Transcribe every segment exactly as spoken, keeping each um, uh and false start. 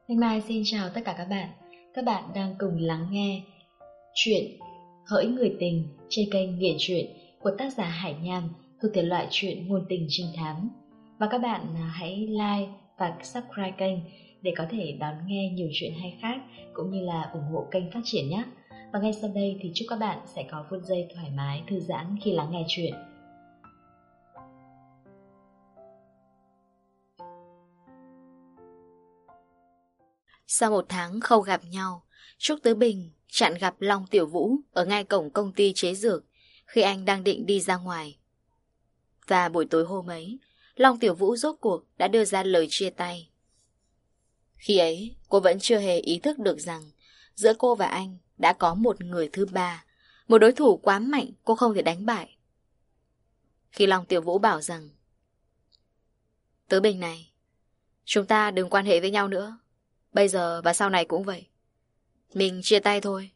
Thanh Mai xin chào tất cả các bạn. Các bạn đang cùng lắng nghe chuyện Hỡi Người Tình trên kênh Nghiện Truyện của tác giả Hải Nham thuộc thể loại truyện ngôn tình trinh thám. Và các bạn hãy like và subscribe kênh để có thể đón nghe nhiều chuyện hay khác cũng như là ủng hộ kênh phát triển nhé. Và ngay sau đây thì chúc các bạn sẽ có phút giây thoải mái thư giãn khi lắng nghe chuyện. Sau một tháng không gặp nhau, Trúc Tứ Bình chặn gặp Long Tiểu Vũ ở ngay cổng công ty chế dược khi anh đang định đi ra ngoài. Và buổi tối hôm ấy, Long Tiểu Vũ rốt cuộc đã đưa ra lời chia tay. Khi ấy, cô vẫn chưa hề ý thức được rằng giữa cô và anh đã có một người thứ ba, một đối thủ quá mạnh cô không thể đánh bại. Khi Long Tiểu Vũ bảo rằng Tứ Bình này, chúng ta đừng quan hệ với nhau nữa. Bây giờ và sau này cũng vậy. Mình chia tay thôi.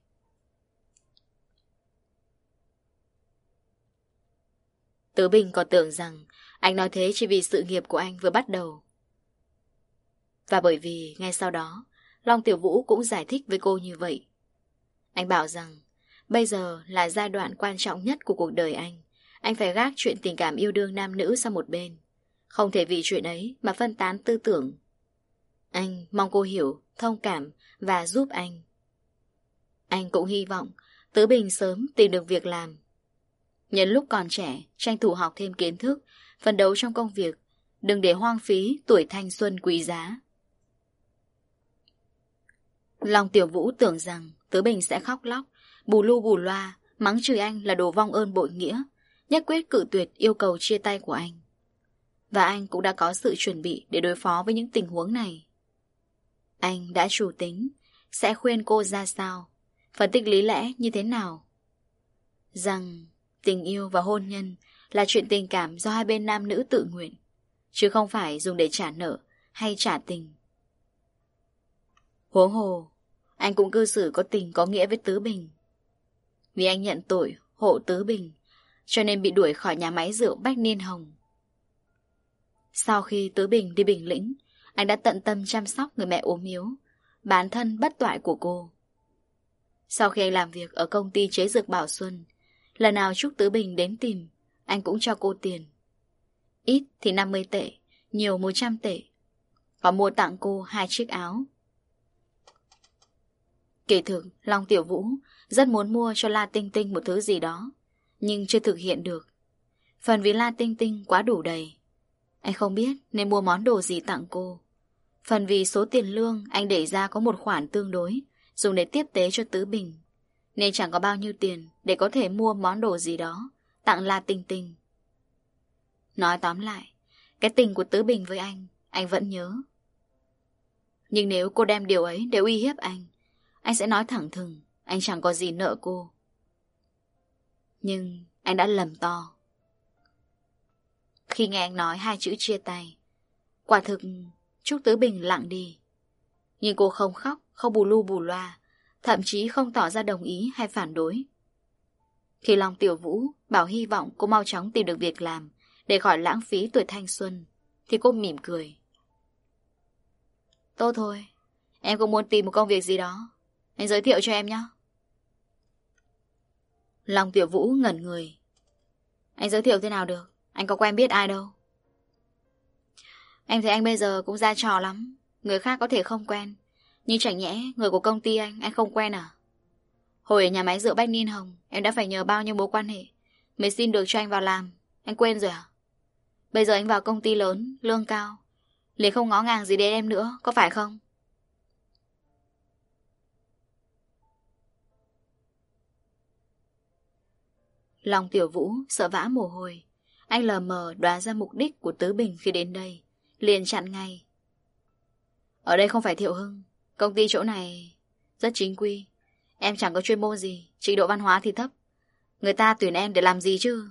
Tứ Bình còn tưởng rằng anh nói thế chỉ vì sự nghiệp của anh vừa bắt đầu. Và bởi vì ngay sau đó Long Tiểu Vũ cũng giải thích với cô như vậy. Anh bảo rằng bây giờ là giai đoạn quan trọng nhất của cuộc đời anh. Anh phải gác chuyện tình cảm yêu đương nam nữ sang một bên. Không thể vì chuyện ấy mà phân tán tư tưởng. Anh mong cô hiểu, thông cảm và giúp anh. Anh cũng hy vọng Tứ Bình sớm tìm được việc làm. Nhân lúc còn trẻ, tranh thủ học thêm kiến thức, phấn đấu trong công việc, đừng để hoang phí tuổi thanh xuân quý giá. Long Tiểu Vũ tưởng rằng Tứ Bình sẽ khóc lóc, bù lu bù loa, mắng chửi anh là đồ vong ơn bội nghĩa, nhất quyết cự tuyệt yêu cầu chia tay của anh. Và anh cũng đã có sự chuẩn bị để đối phó với những tình huống này. Anh đã chủ tính sẽ khuyên cô ra sao, phân tích lý lẽ như thế nào. Rằng tình yêu và hôn nhân là chuyện tình cảm do hai bên nam nữ tự nguyện, chứ không phải dùng để trả nợ hay trả tình. Huống hồ, anh cũng cư xử có tình có nghĩa với Tứ Bình. Vì anh nhận tội hộ Tứ Bình, cho nên bị đuổi khỏi nhà máy rượu Bách Niên Hồng. Sau khi Tứ Bình đi Bình Lĩnh, anh đã tận tâm chăm sóc người mẹ ốm yếu, bán thân bất toại của cô. Sau khi anh làm việc ở công ty chế dược Bảo Xuân, lần nào Trúc Tứ Bình đến tìm, anh cũng cho cô tiền. Ít thì năm mươi tệ, nhiều một trăm tệ. Và mua tặng cô hai chiếc áo. Kỳ thực, Long Tiểu Vũ rất muốn mua cho La Tinh Tinh một thứ gì đó, nhưng chưa thực hiện được. Phần vì La Tinh Tinh quá đủ đầy. Anh không biết nên mua món đồ gì tặng cô. Phần vì số tiền lương anh để ra có một khoản tương đối, dùng để tiếp tế cho Tứ Bình, nên chẳng có bao nhiêu tiền để có thể mua món đồ gì đó tặng La Tinh Tinh. Nói tóm lại, cái tình của Tứ Bình với anh, anh vẫn nhớ. Nhưng nếu cô đem điều ấy để uy hiếp anh, anh sẽ nói thẳng thừng anh chẳng có gì nợ cô. Nhưng anh đã lầm to. Khi nghe anh nói hai chữ chia tay, quả thực Trúc Tứ Bình lặng đi. Nhưng cô không khóc, không bù lu bù loa, thậm chí không tỏ ra đồng ý hay phản đối. Khi Long Tiểu Vũ bảo hy vọng cô mau chóng tìm được việc làm để khỏi lãng phí tuổi thanh xuân, thì cô mỉm cười. Tốt thôi, em cũng muốn tìm một công việc gì đó, anh giới thiệu cho em nhé. Long Tiểu Vũ ngẩn người. Anh giới thiệu thế nào được? Anh có quen biết ai đâu. Em thấy anh bây giờ cũng ra trò lắm. Người khác có thể không quen, nhưng chẳng nhẽ người của công ty anh Anh không quen à? Hồi ở nhà máy rượu Bách Niên Hồng, em đã phải nhờ bao nhiêu mối quan hệ mới xin được cho anh vào làm. Anh quên rồi à? Bây giờ anh vào công ty lớn, lương cao, liền không ngó ngàng gì đến em nữa, có phải không? Long Tiểu Vũ sợ vã mồ hôi. Anh lờ mờ đoán ra mục đích của Tứ Bình khi đến đây, liền chặn ngay. Ở đây không phải Thiệu Hưng, công ty chỗ này rất chính quy. Em chẳng có chuyên môn gì, trình độ văn hóa thì thấp. Người ta tuyển em để làm gì chứ?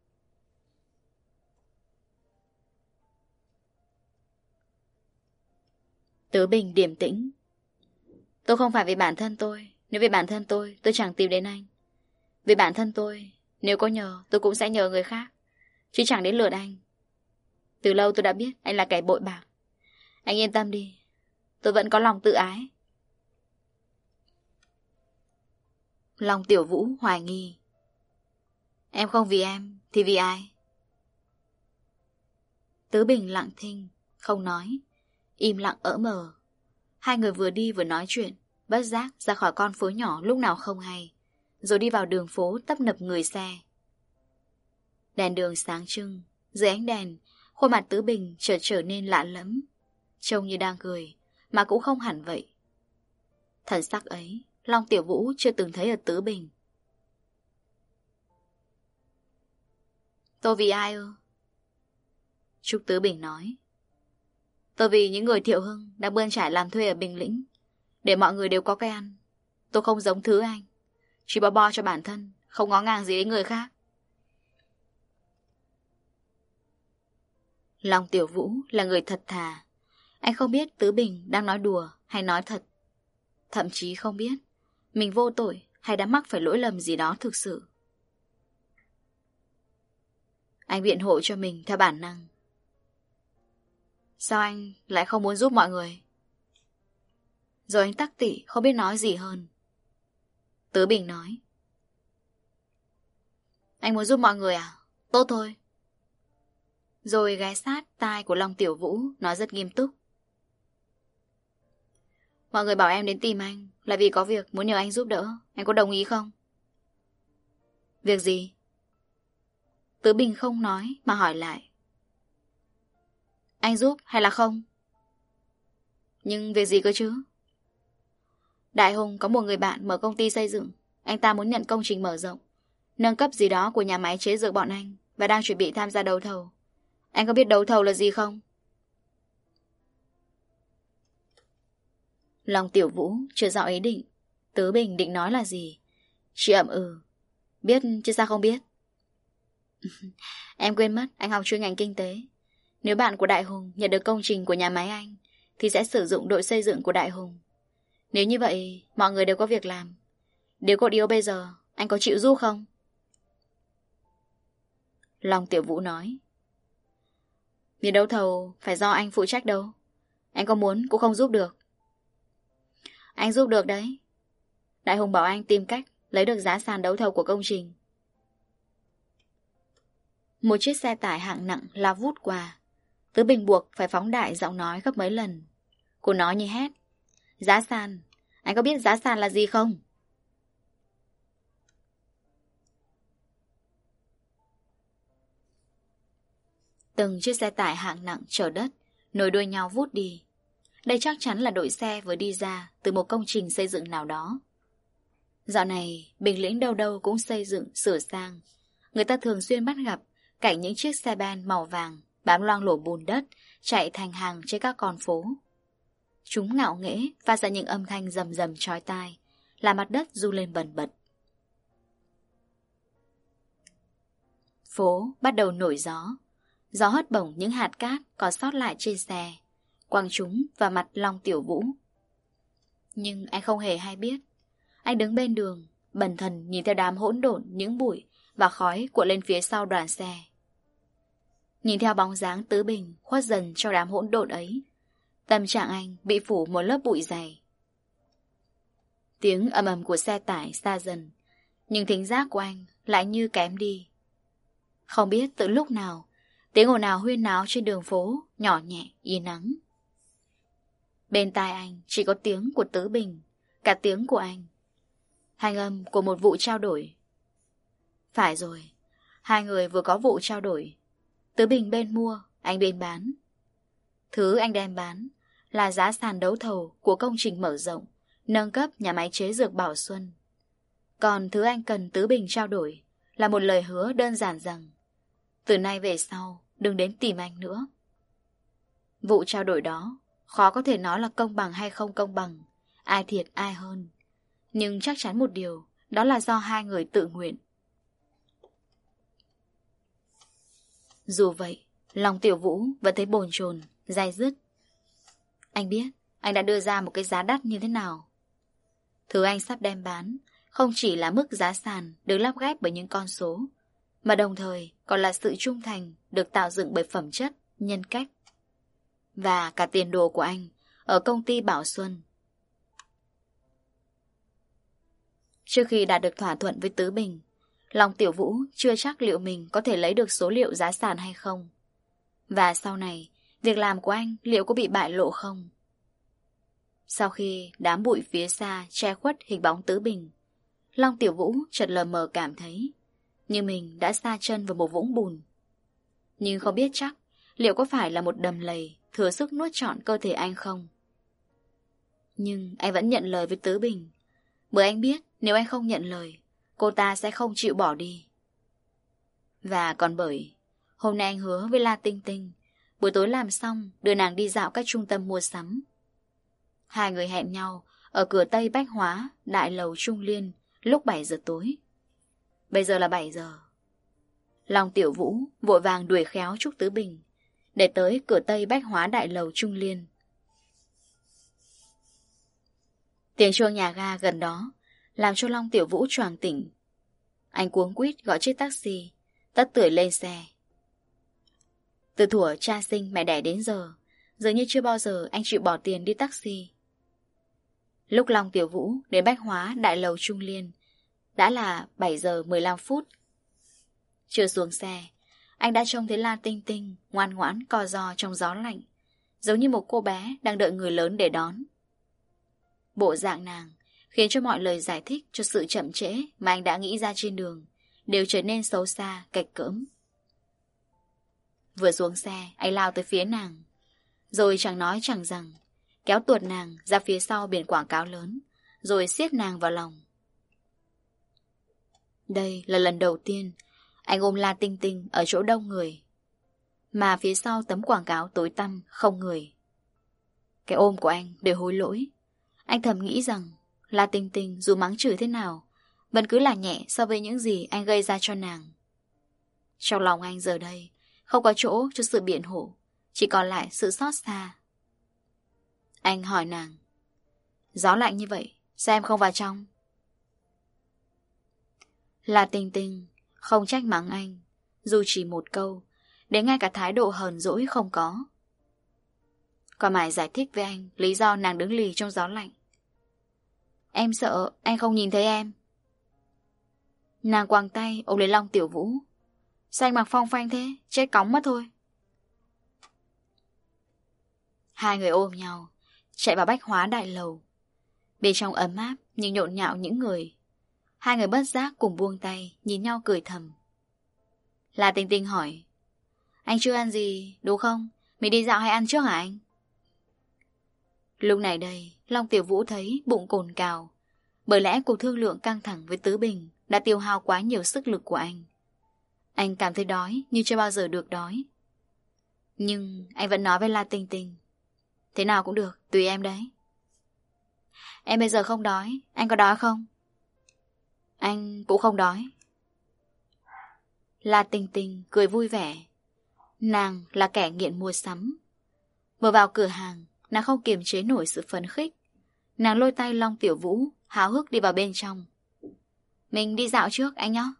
Tứ Bình điềm tĩnh. Tôi không phải vì bản thân tôi. Nếu vì bản thân tôi, tôi chẳng tìm đến anh. Vì bản thân tôi, nếu có nhờ, tôi cũng sẽ nhờ người khác, chứ chẳng đến lượt anh. Từ lâu tôi đã biết anh là kẻ bội bạc. Anh yên tâm đi, tôi vẫn có lòng tự ái. Long Tiểu Vũ hoài nghi. Em không vì em, thì vì ai? Tứ Bình lặng thinh, không nói, im lặng ỡ mờ. Hai người vừa đi vừa nói chuyện, bất giác ra khỏi con phố nhỏ lúc nào không hay, rồi đi vào đường phố tấp nập người xe. Đèn đường sáng trưng, dưới ánh đèn, khuôn mặt Tứ Bình chợt trở nên lạ lẫm, trông như đang cười, mà cũng không hẳn vậy. Thần sắc ấy, Long Tiểu Vũ chưa từng thấy ở Tứ Bình. Tôi vì ai ư? Trúc Tứ Bình nói. Tôi vì những người Thiệu Hưng đang bươn trải làm thuê ở Bình Lĩnh, để mọi người đều có cái ăn. Tôi không giống thứ anh, chỉ bo bo cho bản thân, không ngó ngàng gì đến người khác. Long Tiểu Vũ là người thật thà. Anh không biết Tứ Bình đang nói đùa hay nói thật. Thậm chí không biết mình vô tội hay đã mắc phải lỗi lầm gì đó thực sự. Anh biện hộ cho mình theo bản năng. Sao anh lại không muốn giúp mọi người? Rồi anh tắc tị không biết nói gì hơn. Tứ Bình nói. Anh muốn giúp mọi người à? Tốt thôi. Rồi ghé sát tai của Long Tiểu Vũ, nói rất nghiêm túc. Mọi người bảo em đến tìm anh là vì có việc muốn nhờ anh giúp đỡ. Anh có đồng ý không? Việc gì? Tứ Bình không nói mà hỏi lại. Anh giúp hay là không? Nhưng việc gì cơ chứ? Đại Hùng có một người bạn mở công ty xây dựng. Anh ta muốn nhận công trình mở rộng, nâng cấp gì đó của nhà máy chế dược bọn anh, và đang chuẩn bị tham gia đấu thầu. Anh có biết đấu thầu là gì không? Long Tiểu Vũ chưa rõ ý định Tứ Bình định nói là gì, chỉ ậm ừ. Biết chứ sao không biết. Em quên mất anh học chuyên ngành kinh tế. Nếu bạn của Đại Hùng nhận được công trình của nhà máy anh, thì sẽ sử dụng đội xây dựng của Đại Hùng. Nếu như vậy mọi người đều có việc làm. Nếu cốt yếu bây giờ, anh có chịu giúp không? Long Tiểu Vũ nói. Việc đấu thầu phải do anh phụ trách đâu. Anh có muốn cũng không giúp được. Anh giúp được đấy. Đại Hùng bảo anh tìm cách lấy được giá sàn đấu thầu của công trình. Một chiếc xe tải hạng nặng lao vút qua. Tứ Bình buộc phải phóng đại giọng nói gấp mấy lần. Cô nói như hét. Giá sàn. Anh có biết giá sàn là gì không? Từng chiếc xe tải hạng nặng chở đất nối đuôi nhau vút đi. Đây chắc chắn là đội xe vừa đi ra từ một công trình xây dựng nào đó. Dạo này Bình Lĩnh đâu đâu cũng xây dựng, sửa sang. Người ta thường xuyên bắt gặp cảnh những chiếc xe ben màu vàng bám loang lổ bùn đất chạy thành hàng trên các con phố. Chúng ngạo nghễ phát ra những âm thanh rầm rầm chói tai, làm mặt đất rung lên bần bật. Phố bắt đầu nổi gió. Gió hất bổng những hạt cát còn sót lại trên xe, quăng chúng vào mặt Long Tiểu Vũ. Nhưng anh không hề hay biết. Anh đứng bên đường, bần thần nhìn theo đám hỗn độn những bụi và khói cuộn lên phía sau đoàn xe. Nhìn theo bóng dáng Tứ Bình khuất dần trong đám hỗn độn ấy, tâm trạng anh bị phủ một lớp bụi dày. Tiếng ầm ầm của xe tải xa dần, nhưng thính giác của anh lại như kém đi. Không biết từ lúc nào, tiếng ồn ào huyên náo trên đường phố nhỏ nhẹ yên ắng. Bên tai anh chỉ có tiếng của Tứ Bình, cả tiếng của anh. Thanh âm của một vụ trao đổi. Phải rồi, hai người vừa có vụ trao đổi. Tứ Bình bên mua, anh bên bán. Thứ anh đem bán là giá sàn đấu thầu của công trình mở rộng, nâng cấp nhà máy chế dược Bảo Xuân. Còn thứ anh cần Tứ Bình trao đổi là một lời hứa đơn giản rằng từ nay về sau đừng đến tìm anh nữa. Vụ trao đổi đó khó có thể nói là công bằng hay không công bằng, ai thiệt ai hơn. Nhưng chắc chắn một điều, đó là do hai người tự nguyện. Dù vậy, lòng Tiểu Vũ vẫn thấy bồn chồn, day dứt. Anh biết anh đã đưa ra một cái giá đắt như thế nào. Thứ anh sắp đem bán không chỉ là mức giá sàn được lắp ghép bởi những con số, mà đồng thời còn là sự trung thành được tạo dựng bởi phẩm chất, nhân cách. Và cả tiền đồ của anh ở công ty Bảo Xuân. Trước khi đạt được thỏa thuận với Tứ Bình, Long Tiểu Vũ chưa chắc liệu mình có thể lấy được số liệu giá sàn hay không. Và sau này, việc làm của anh liệu có bị bại lộ không? Sau khi đám bụi phía xa che khuất hình bóng Tứ Bình, Long Tiểu Vũ chợt lờ mờ cảm thấy như mình đã sa chân vào một vũng bùn. Nhưng không biết chắc liệu có phải là một đầm lầy thừa sức nuốt trọn cơ thể anh không. Nhưng anh vẫn nhận lời với Tứ Bình, bởi anh biết nếu anh không nhận lời, cô ta sẽ không chịu bỏ đi. Và còn bởi hôm nay anh hứa với La Tinh Tinh buổi tối làm xong đưa nàng đi dạo các trung tâm mua sắm. Hai người hẹn nhau ở cửa Tây Bách Hóa, đại lầu Trung Liên lúc bảy giờ tối. Bây giờ là bảy giờ. Long Tiểu Vũ vội vàng đuổi khéo Trúc Tứ Bình để tới cửa Tây Bách Hóa đại lầu Trung Liên. Tiếng chuông nhà ga gần đó làm cho Long Tiểu Vũ choàng tỉnh. Anh cuống quýt gọi chiếc taxi, tất tưởi lên xe. Từ thuở cha sinh mẹ đẻ đến giờ, dường như chưa bao giờ anh chịu bỏ tiền đi taxi. Lúc Long Tiểu Vũ đến Bách Hóa đại lầu Trung Liên đã là bảy giờ mười lăm phút. Chưa xuống xe, anh đã trông thấy La Tinh Tinh ngoan ngoãn co ro trong gió lạnh, giống như một cô bé đang đợi người lớn để đón. Bộ dạng nàng khiến cho mọi lời giải thích cho sự chậm trễ mà anh đã nghĩ ra trên đường đều trở nên xấu xa, cạch cỡm. Vừa xuống xe, anh lao tới phía nàng, rồi chẳng nói chẳng rằng kéo tuột nàng ra phía sau biển quảng cáo lớn, rồi siết nàng vào lòng. Đây là lần đầu tiên anh ôm La Tinh Tinh ở chỗ đông người, mà phía sau tấm quảng cáo tối tăm không người. Cái ôm của anh đều hối lỗi. Anh thầm nghĩ rằng La Tinh Tinh dù mắng chửi thế nào vẫn cứ là nhẹ so với những gì anh gây ra cho nàng. Trong lòng anh giờ đây không có chỗ cho sự biện hộ, chỉ còn lại sự xót xa. Anh hỏi nàng, gió lạnh như vậy, sao em không vào trong? La Tinh Tinh không trách mắng anh, dù chỉ một câu, đến ngay cả thái độ hờn dỗi không có. Còn mãi giải thích với anh lý do nàng đứng lì trong gió lạnh. Em sợ anh không nhìn thấy em. Nàng quàng tay ôm lấy Long Tiểu Vũ. Sao anh mặc phong phanh thế, chết cóng mất thôi. Hai người ôm nhau chạy vào Bách Hóa đại lầu. Bên trong ấm áp nhưng nhộn nhạo những người. Hai người bất giác cùng buông tay, nhìn nhau cười thầm. La Tinh Tinh hỏi, anh chưa ăn gì, đúng không? Mình đi dạo hay ăn trước hả anh? Lúc này đây, Long Tiểu Vũ thấy bụng cồn cào, bởi lẽ cuộc thương lượng căng thẳng với Tứ Bình đã tiêu hao quá nhiều sức lực của anh. Anh cảm thấy đói như chưa bao giờ được đói. Nhưng anh vẫn nói với La Tinh Tinh, thế nào cũng được, tùy em đấy. Em bây giờ không đói, anh có đói không? Anh cũng không đói. La Tinh Tinh cười vui vẻ. Nàng là kẻ nghiện mua sắm. Vừa vào cửa hàng, nàng không kiềm chế nổi sự phấn khích. Nàng lôi tay Long Tiểu Vũ, háo hức đi vào bên trong. Mình đi dạo trước anh nhé.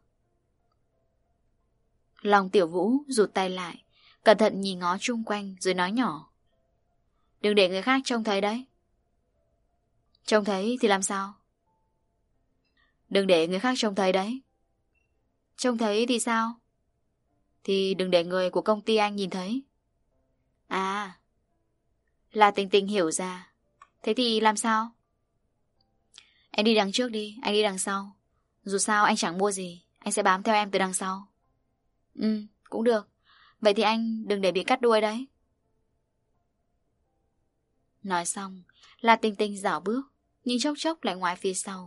Long Tiểu Vũ rụt tay lại, cẩn thận nhìn ngó chung quanh rồi nói nhỏ, đừng để người khác trông thấy đấy. Trông thấy thì làm sao? Đừng để người khác trông thấy đấy. Trông thấy thì sao? Thì đừng để người của công ty anh nhìn thấy. À, La Tinh Tinh hiểu ra. Thế thì làm sao? Em đi đằng trước đi, anh đi đằng sau. Dù sao anh chẳng mua gì, anh sẽ bám theo em từ đằng sau. Ừ, cũng được. Vậy thì anh đừng để bị cắt đuôi đấy. Nói xong, La Tinh Tinh dảo bước, nhưng chốc chốc lại ngoái phía sau.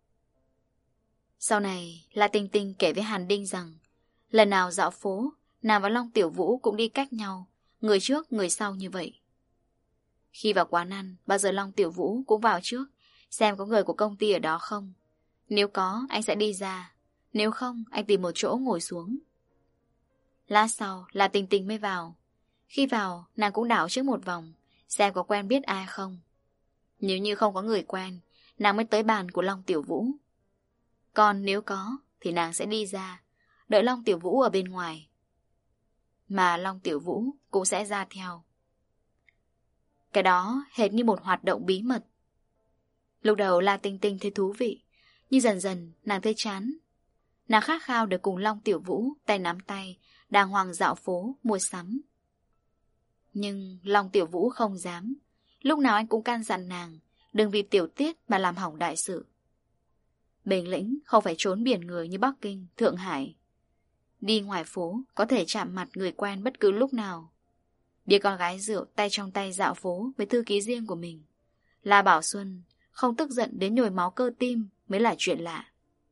Sau này, La Tinh Tinh kể với Hàn Đinh rằng lần nào dạo phố, nàng và Long Tiểu Vũ cũng đi cách nhau, người trước người sau như vậy. Khi vào quán ăn, bao giờ Long Tiểu Vũ cũng vào trước, xem có người của công ty ở đó không. Nếu có, anh sẽ đi ra. Nếu không, anh tìm một chỗ ngồi xuống. Lát sau, La Tinh Tinh mới vào. Khi vào, nàng cũng đảo trước một vòng, xem có quen biết ai không. Nếu như không có người quen, nàng mới tới bàn của Long Tiểu Vũ. Còn nếu có, thì nàng sẽ đi ra, đợi Long Tiểu Vũ ở bên ngoài. Mà Long Tiểu Vũ cũng sẽ ra theo. Cái đó hệt như một hoạt động bí mật. Lúc đầu La Tinh Tinh thấy thú vị, nhưng dần dần nàng thấy chán. Nàng khát khao được cùng Long Tiểu Vũ tay nắm tay, đàng hoàng dạo phố, mua sắm. Nhưng Long Tiểu Vũ không dám. Lúc nào anh cũng can dặn nàng đừng vì tiểu tiết mà làm hỏng đại sự. Bình Lĩnh không phải trốn biển người như Bắc Kinh, Thượng Hải. Đi ngoài phố có thể chạm mặt người quen bất cứ lúc nào. Đứa con gái rượu tay trong tay dạo phố với thư ký riêng của mình. La Bảo Xuân không tức giận đến nhồi máu cơ tim mới là chuyện lạ.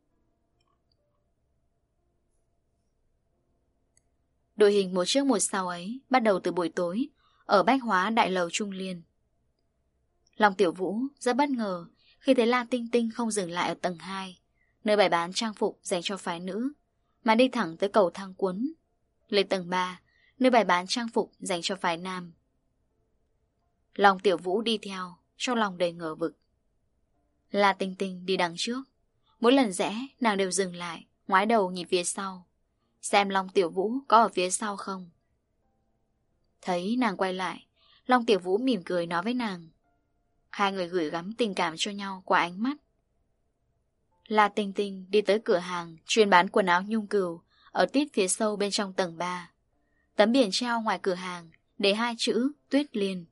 Đội hình một trước một sau ấy bắt đầu từ buổi tối ở Bách Hóa Đại Lầu Trung Liên. Long Tiểu Vũ rất bất ngờ khi thấy La Tinh Tinh không dừng lại ở tầng hai, nơi bày bán trang phục dành cho phái nữ, mà đi thẳng tới cầu thang cuốn, lên tầng ba, nơi bày bán trang phục dành cho phái nam. Long Tiểu Vũ đi theo, trong lòng đầy ngờ vực. La Tinh Tinh đi đằng trước, mỗi lần rẽ nàng đều dừng lại, ngoái đầu nhìn phía sau, xem Long Tiểu Vũ có ở phía sau không. Thấy nàng quay lại, Long Tiểu Vũ mỉm cười nói với nàng. Hai người gửi gắm tình cảm cho nhau qua ánh mắt. La Tinh Tinh đi tới cửa hàng chuyên bán quần áo nhung cừu ở tít phía sâu bên trong tầng ba. Tấm biển treo ngoài cửa hàng để hai chữ Tuyết Liên.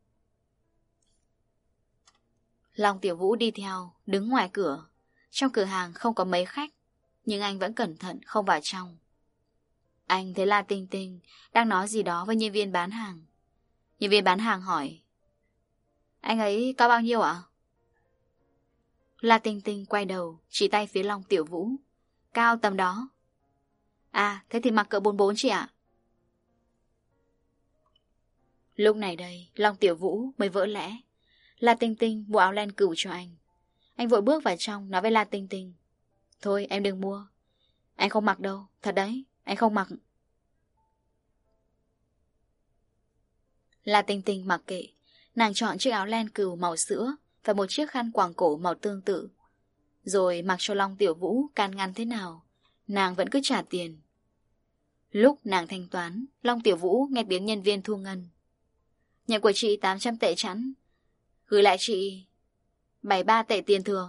Long Tiểu Vũ đi theo, đứng ngoài cửa. Trong cửa hàng không có mấy khách, nhưng anh vẫn cẩn thận không vào trong. Anh thấy La Tinh Tinh đang nói gì đó với nhân viên bán hàng. Nhân viên bán hàng hỏi: Anh ấy cao bao nhiêu ạ? La Tinh Tinh quay đầu, chỉ tay phía Long Tiểu Vũ. Cao tầm đó. À, thế thì mặc cỡ bốn bốn chị ạ. Lúc này đây, Long Tiểu Vũ mới vỡ lẽ. La Tinh Tinh mua áo len cừu cho anh. Anh vội bước vào trong nói với La Tinh Tinh: Thôi em đừng mua. Anh không mặc đâu, thật đấy, anh không mặc. La Tinh Tinh mặc kệ. Nàng chọn chiếc áo len cừu màu sữa và một chiếc khăn quàng cổ màu tương tự. Rồi mặc cho Long Tiểu Vũ can ngăn thế nào, nàng vẫn cứ trả tiền. Lúc nàng thanh toán, Long Tiểu Vũ nghe tiếng nhân viên thu ngân. Nhận của chị tám trăm tệ chẵn, gửi lại chị bảy mươi ba tệ tiền thừa.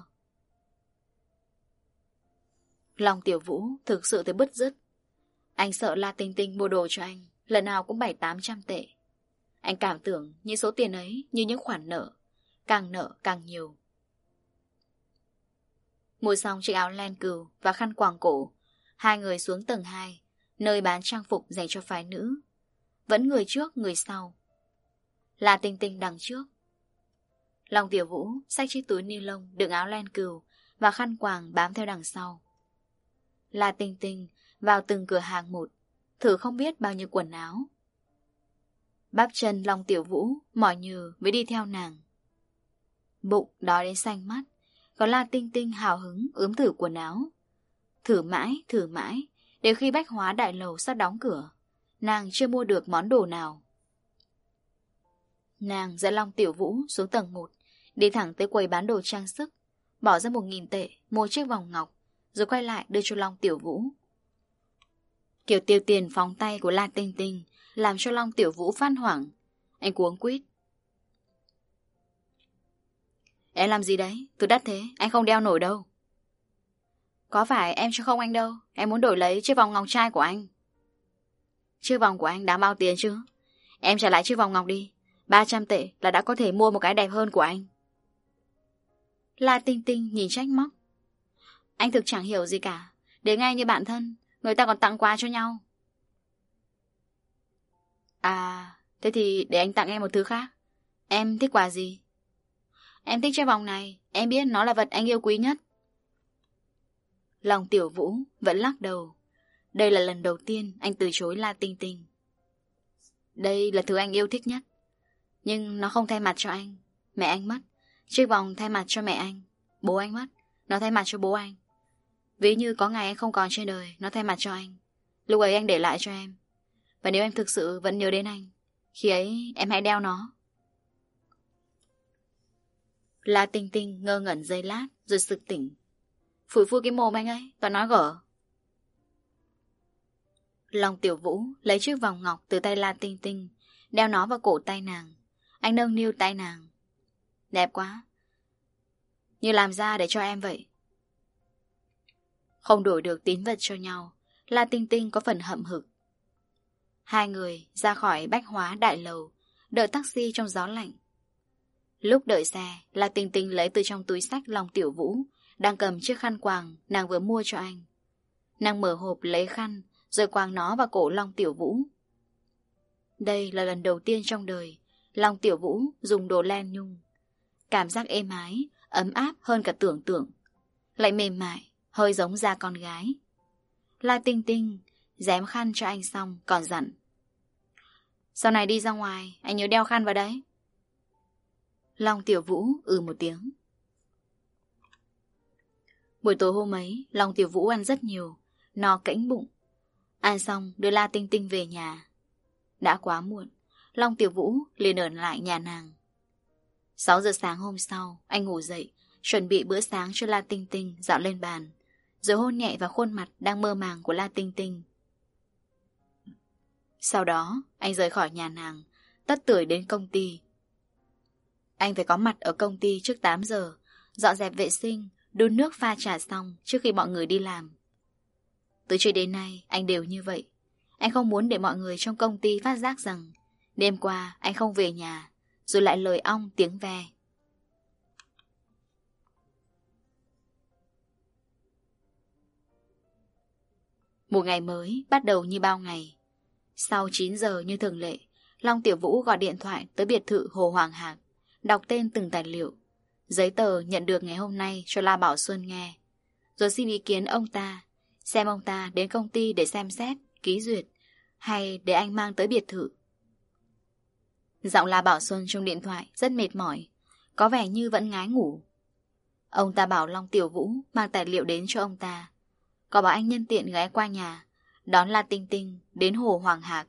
Long Tiểu Vũ thực sự thấy bứt rứt. Anh sợ La Tinh Tinh mua đồ cho anh lần nào cũng bảy tám trăm tệ. Anh cảm tưởng những số tiền ấy như những khoản nợ, càng nợ càng nhiều. Mua xong chiếc áo len cừu và khăn quàng cổ, hai người xuống tầng hai, nơi bán trang phục dành cho phái nữ. Vẫn người trước người sau. La Tinh Tinh đằng trước. Long Tiểu Vũ xách chiếc túi ni lông đựng áo len cừu và khăn quàng bám theo đằng sau. La Tinh Tinh vào từng cửa hàng một, thử không biết bao nhiêu quần áo. Bắp chân Long Tiểu Vũ mỏi nhừ mới đi theo nàng. Bụng đói đến xanh mắt, còn La Tinh Tinh hào hứng ướm thử quần áo. Thử mãi, thử mãi, đến khi Bách Hóa Đại Lầu sắp đóng cửa, nàng chưa mua được món đồ nào. Nàng dẫn Long Tiểu Vũ xuống tầng một, đi thẳng tới quầy bán đồ trang sức, bỏ ra một nghìn tệ mua chiếc vòng ngọc, rồi quay lại đưa cho Long Tiểu Vũ. Kiểu tiêu tiền phóng tay của La Tinh Tinh làm cho Long Tiểu Vũ phát hoảng. Anh cuống quýt: Em làm gì đấy? Tôi đắt thế, anh không đeo nổi đâu. Có phải em cho không anh đâu, em muốn đổi lấy chiếc vòng ngọc trai của anh. Chiếc vòng của anh đáng bao tiền chứ? Em trả lại chiếc vòng ngọc đi, ba trăm tệ là đã có thể mua một cái đẹp hơn của anh. La Tinh Tinh nhìn trách móc: Anh thực chẳng hiểu gì cả, để ngay như bạn thân, người ta còn tặng quà cho nhau. À, thế thì để anh tặng em một thứ khác. Em thích quà gì? Em thích chiếc vòng này, em biết nó là vật anh yêu quý nhất. Long Tiểu Vũ vẫn lắc đầu. Đây là lần đầu tiên anh từ chối La Tinh Tinh. Đây là thứ anh yêu thích nhất, nhưng nó không thay mặt cho anh. Mẹ anh mất, chiếc vòng thay mặt cho mẹ anh. Bố anh mất, nó thay mặt cho bố anh. Ví như có ngày anh không còn trên đời, nó thay mặt cho anh. Lúc ấy anh để lại cho em. Và nếu em thực sự vẫn nhớ đến anh, khi ấy em hãy đeo nó. La Tinh Tinh ngơ ngẩn giây lát rồi sực tỉnh. Phủi phui cái mồm anh ấy, toàn nói gở. Long Tiểu Vũ lấy chiếc vòng ngọc từ tay La Tinh Tinh, đeo nó vào cổ tay nàng. Anh nâng niu tay nàng. Đẹp quá. Như làm ra để cho em vậy. Không đổi được tín vật cho nhau, La Tinh Tinh có phần hậm hực. Hai người ra khỏi bách hóa đại lầu, đợi taxi trong gió lạnh. Lúc đợi xe, La Tinh Tinh lấy từ trong túi xách Long Tiểu Vũ, đang cầm chiếc khăn quàng nàng vừa mua cho anh. Nàng mở hộp lấy khăn, rồi quàng nó vào cổ Long Tiểu Vũ. Đây là lần đầu tiên trong đời Long Tiểu Vũ dùng đồ len nhung. Cảm giác êm ái, ấm áp hơn cả tưởng tượng. Lại mềm mại, hơi giống da con gái. La Tinh Tinh dém khăn cho anh xong còn dặn: sau này đi ra ngoài, anh nhớ đeo khăn vào đấy. Long Tiểu Vũ ừ một tiếng. Buổi tối hôm ấy, Long Tiểu Vũ ăn rất nhiều, no cẫng bụng. Ăn xong đưa La Tinh Tinh về nhà. Đã quá muộn, Long Tiểu Vũ liền ở lại nhà nàng. Sáu giờ sáng hôm sau, anh ngủ dậy, chuẩn bị bữa sáng cho La Tinh Tinh dọn lên bàn, rồi hôn nhẹ vào khuôn mặt đang mơ màng của La Tinh Tinh. Sau đó, anh rời khỏi nhà nàng, tất tưởi đến công ty. Anh phải có mặt ở công ty trước tám giờ, dọn dẹp vệ sinh, đun nước pha trà xong trước khi mọi người đi làm. Từ trước đến nay, anh đều như vậy. Anh không muốn để mọi người trong công ty phát giác rằng đêm qua anh không về nhà, rồi lại lời ong tiếng ve. Một ngày mới bắt đầu như bao ngày. Sau chín giờ như thường lệ, Long Tiểu Vũ gọi điện thoại tới biệt thự Hồ Hoàng Hạc, đọc tên từng tài liệu, giấy tờ nhận được ngày hôm nay cho La Bảo Xuân nghe, rồi xin ý kiến ông ta, xem ông ta đến công ty để xem xét, ký duyệt, hay để anh mang tới biệt thự. Giọng La Bảo Xuân trong điện thoại rất mệt mỏi, có vẻ như vẫn ngái ngủ. Ông ta bảo Long Tiểu Vũ mang tài liệu đến cho ông ta, có bảo anh nhân tiện ghé qua nhà đón La Tinh Tinh đến Hồ Hoàng Hạc.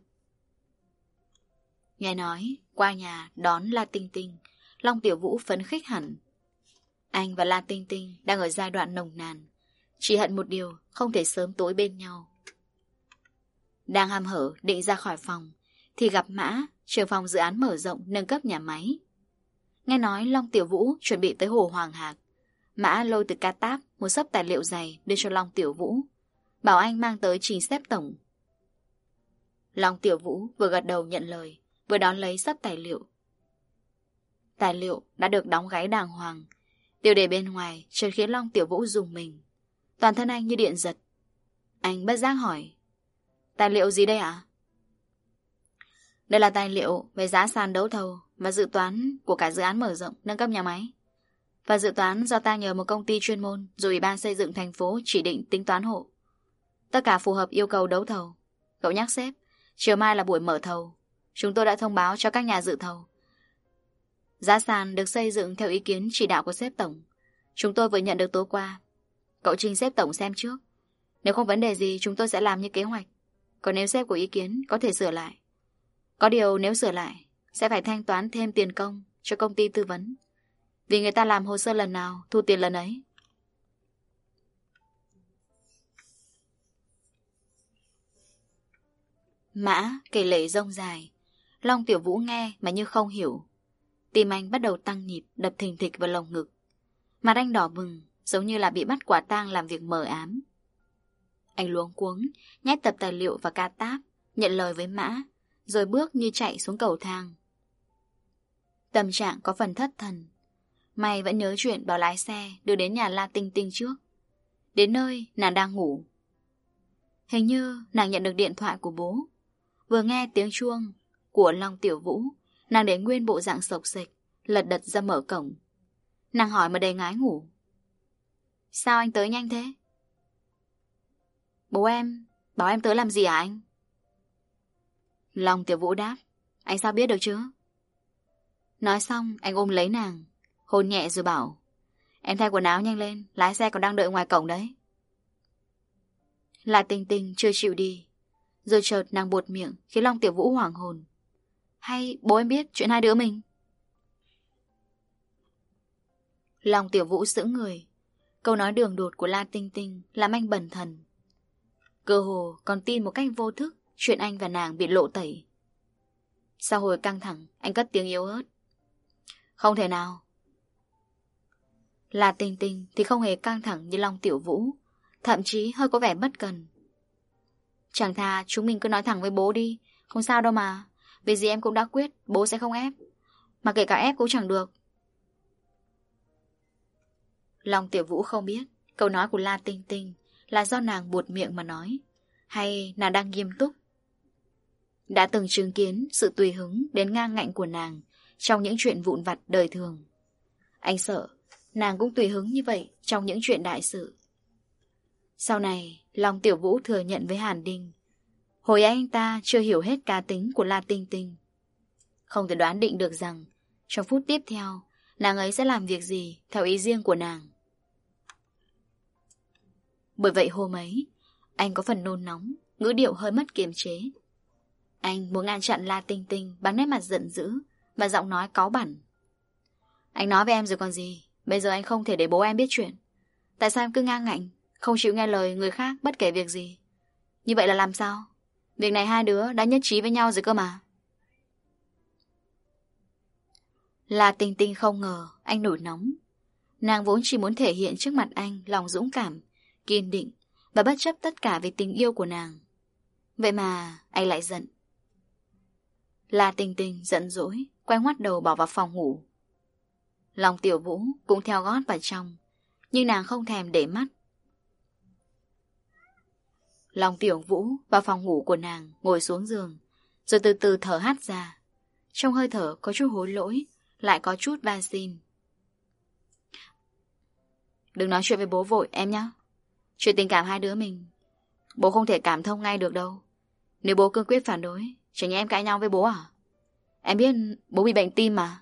Nghe nói qua nhà đón La Tinh Tinh, Long Tiểu Vũ phấn khích hẳn. Anh và La Tinh Tinh đang ở giai đoạn nồng nàn, chỉ hận một điều không thể sớm tối bên nhau. Đang hăm hở định ra khỏi phòng thì gặp Mã, trưởng phòng dự án mở rộng nâng cấp nhà máy. Nghe nói Long Tiểu Vũ chuẩn bị tới Hồ Hoàng Hạc, Mã lôi từ ca táp một xấp tài liệu dày đưa cho Long Tiểu Vũ, bảo anh mang tới trình xếp tổng. Long Tiểu Vũ vừa gật đầu nhận lời, vừa đón lấy xấp tài liệu. Tài liệu đã được đóng gáy đàng hoàng, tiêu đề bên ngoài chợt khiến Long Tiểu Vũ rùng mình. Toàn thân anh như điện giật. Anh bất giác hỏi: tài liệu gì đây ạ? Đây là tài liệu về giá sàn đấu thầu và dự toán của cả dự án mở rộng nâng cấp nhà máy. Và dự toán do ta nhờ một công ty chuyên môn rồi Ủy ban xây dựng thành phố chỉ định tính toán hộ. Tất cả phù hợp yêu cầu đấu thầu. Cậu nhắc sếp, chiều mai là buổi mở thầu. Chúng tôi đã thông báo cho các nhà dự thầu. Giá sàn được xây dựng theo ý kiến chỉ đạo của sếp tổng. Chúng tôi vừa nhận được tối qua. Cậu trình sếp tổng xem trước. Nếu không vấn đề gì chúng tôi sẽ làm như kế hoạch. Còn nếu sếp có ý kiến có thể sửa lại. Có điều nếu sửa lại sẽ phải thanh toán thêm tiền công cho công ty tư vấn, vì người ta làm hồ sơ lần nào thu tiền lần ấy. Mã kể lể rông dài. Long Tiểu Vũ nghe mà như không hiểu. Tim anh bắt đầu tăng nhịp, đập thình thịch vào lồng ngực. Mặt anh đỏ bừng, giống như là bị bắt quả tang làm việc mờ ám. Anh luống cuống nhét tập tài liệu và ca táp, nhận lời với Mã, rồi bước như chạy xuống cầu thang. Tâm trạng có phần thất thần. May vẫn nhớ chuyện bảo lái xe đưa đến nhà La Tinh Tinh trước. Đến nơi nàng đang ngủ. Hình như nàng nhận được điện thoại của bố. Vừa nghe tiếng chuông của Long Tiểu Vũ, nàng để nguyên bộ dạng sộc sệch, lật đật ra mở cổng. Nàng hỏi mà đầy ngái ngủ: sao anh tới nhanh thế? Bố em bảo em tới làm gì hả anh? Long Tiểu Vũ đáp: anh sao biết được chứ? Nói xong anh ôm lấy nàng, hôn nhẹ rồi bảo: em thay quần áo nhanh lên, lái xe còn đang đợi ngoài cổng đấy. La Tinh Tinh chưa chịu đi, rồi chợt nàng buột miệng khiến Long Tiểu Vũ hoảng hồn: hay bố em biết chuyện hai đứa mình? Long Tiểu Vũ sững người. Câu nói đường đột của La Tinh Tinh làm anh bần thần. Cơ hồ còn tin một cách vô thức chuyện anh và nàng bị lộ tẩy. Sau hồi căng thẳng, anh cất tiếng yếu ớt: Không thể nào. La Tinh Tinh thì không hề căng thẳng như Long Tiểu Vũ, thậm chí hơi có vẻ bất cần. Chẳng thà chúng mình cứ nói thẳng với bố đi, không sao đâu mà. Vì gì em cũng đã quyết, bố sẽ không ép. Mà kể cả ép cũng chẳng được. Long Tiểu Vũ không biết câu nói của La Tinh Tinh là do nàng buột miệng mà nói, hay nàng đang nghiêm túc. Đã từng chứng kiến sự tùy hứng đến ngang ngạnh của nàng trong những chuyện vụn vặt đời thường. Anh sợ nàng cũng tùy hứng như vậy trong những chuyện đại sự. Sau này, Long Tiểu Vũ thừa nhận với Hàn Đinh, hồi anh ta chưa hiểu hết cá tính của La Tinh Tinh. Không thể đoán định được rằng trong phút tiếp theo, nàng ấy sẽ làm việc gì theo ý riêng của nàng. Bởi vậy hôm ấy, anh có phần nôn nóng, ngữ điệu hơi mất kiềm chế. Anh muốn ngăn chặn La Tinh Tinh bằng nét mặt giận dữ và giọng nói cáu bẳn. Anh nói với em rồi còn gì, bây giờ anh không thể để bố em biết chuyện. Tại sao em cứ ngang ngạnh, không chịu nghe lời người khác bất kể việc gì? Như vậy là làm sao? Việc này hai đứa đã nhất trí với nhau rồi cơ mà. La Tinh Tinh không ngờ anh nổi nóng. Nàng vốn chỉ muốn thể hiện trước mặt anh lòng dũng cảm, kiên định và bất chấp tất cả về tình yêu của nàng. Vậy mà anh lại giận. La Tinh Tinh giận dỗi, quay ngoắt đầu bỏ vào phòng ngủ. Long Tiểu Vũ cũng theo gót vào trong, nhưng nàng không thèm để mắt. Long Tiểu Vũ vào phòng ngủ của nàng, ngồi xuống giường, rồi từ từ thở hắt ra. Trong hơi thở có chút hối lỗi, lại có chút van xin. Đừng nói chuyện với bố vội em nhé. Chuyện tình cảm hai đứa mình, bố không thể cảm thông ngay được đâu. Nếu bố cương quyết phản đối, chẳng nhẽ em cãi nhau với bố à? Em biết bố bị bệnh tim mà.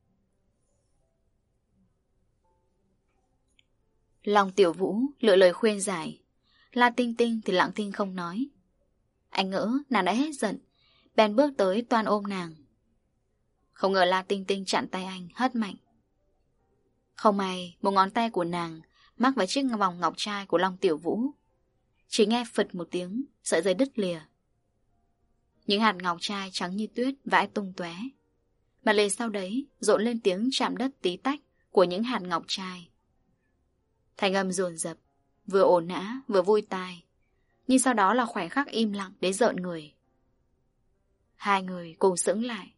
Long Tiểu Vũ lựa lời khuyên giải. La Tinh Tinh thì lặng thinh không nói. Anh ngỡ nàng đã hết giận, bèn bước tới toan ôm nàng. Không ngờ La Tinh Tinh chặn tay anh, hất mạnh. Không may, một ngón tay của nàng mắc vào chiếc vòng ngọc trai của Long Tiểu Vũ. Chỉ nghe phật một tiếng, sợi dây đứt lìa. Những hạt ngọc trai trắng như tuyết vãi tung tóe. Mà liền sau đấy rộn lên tiếng chạm đất tí tách của những hạt ngọc trai. Thanh âm dồn dập, vừa ồn ào vừa vui tai. Nhưng sau đó là khoảnh khắc im lặng đến rợn người. Hai người cùng sững lại.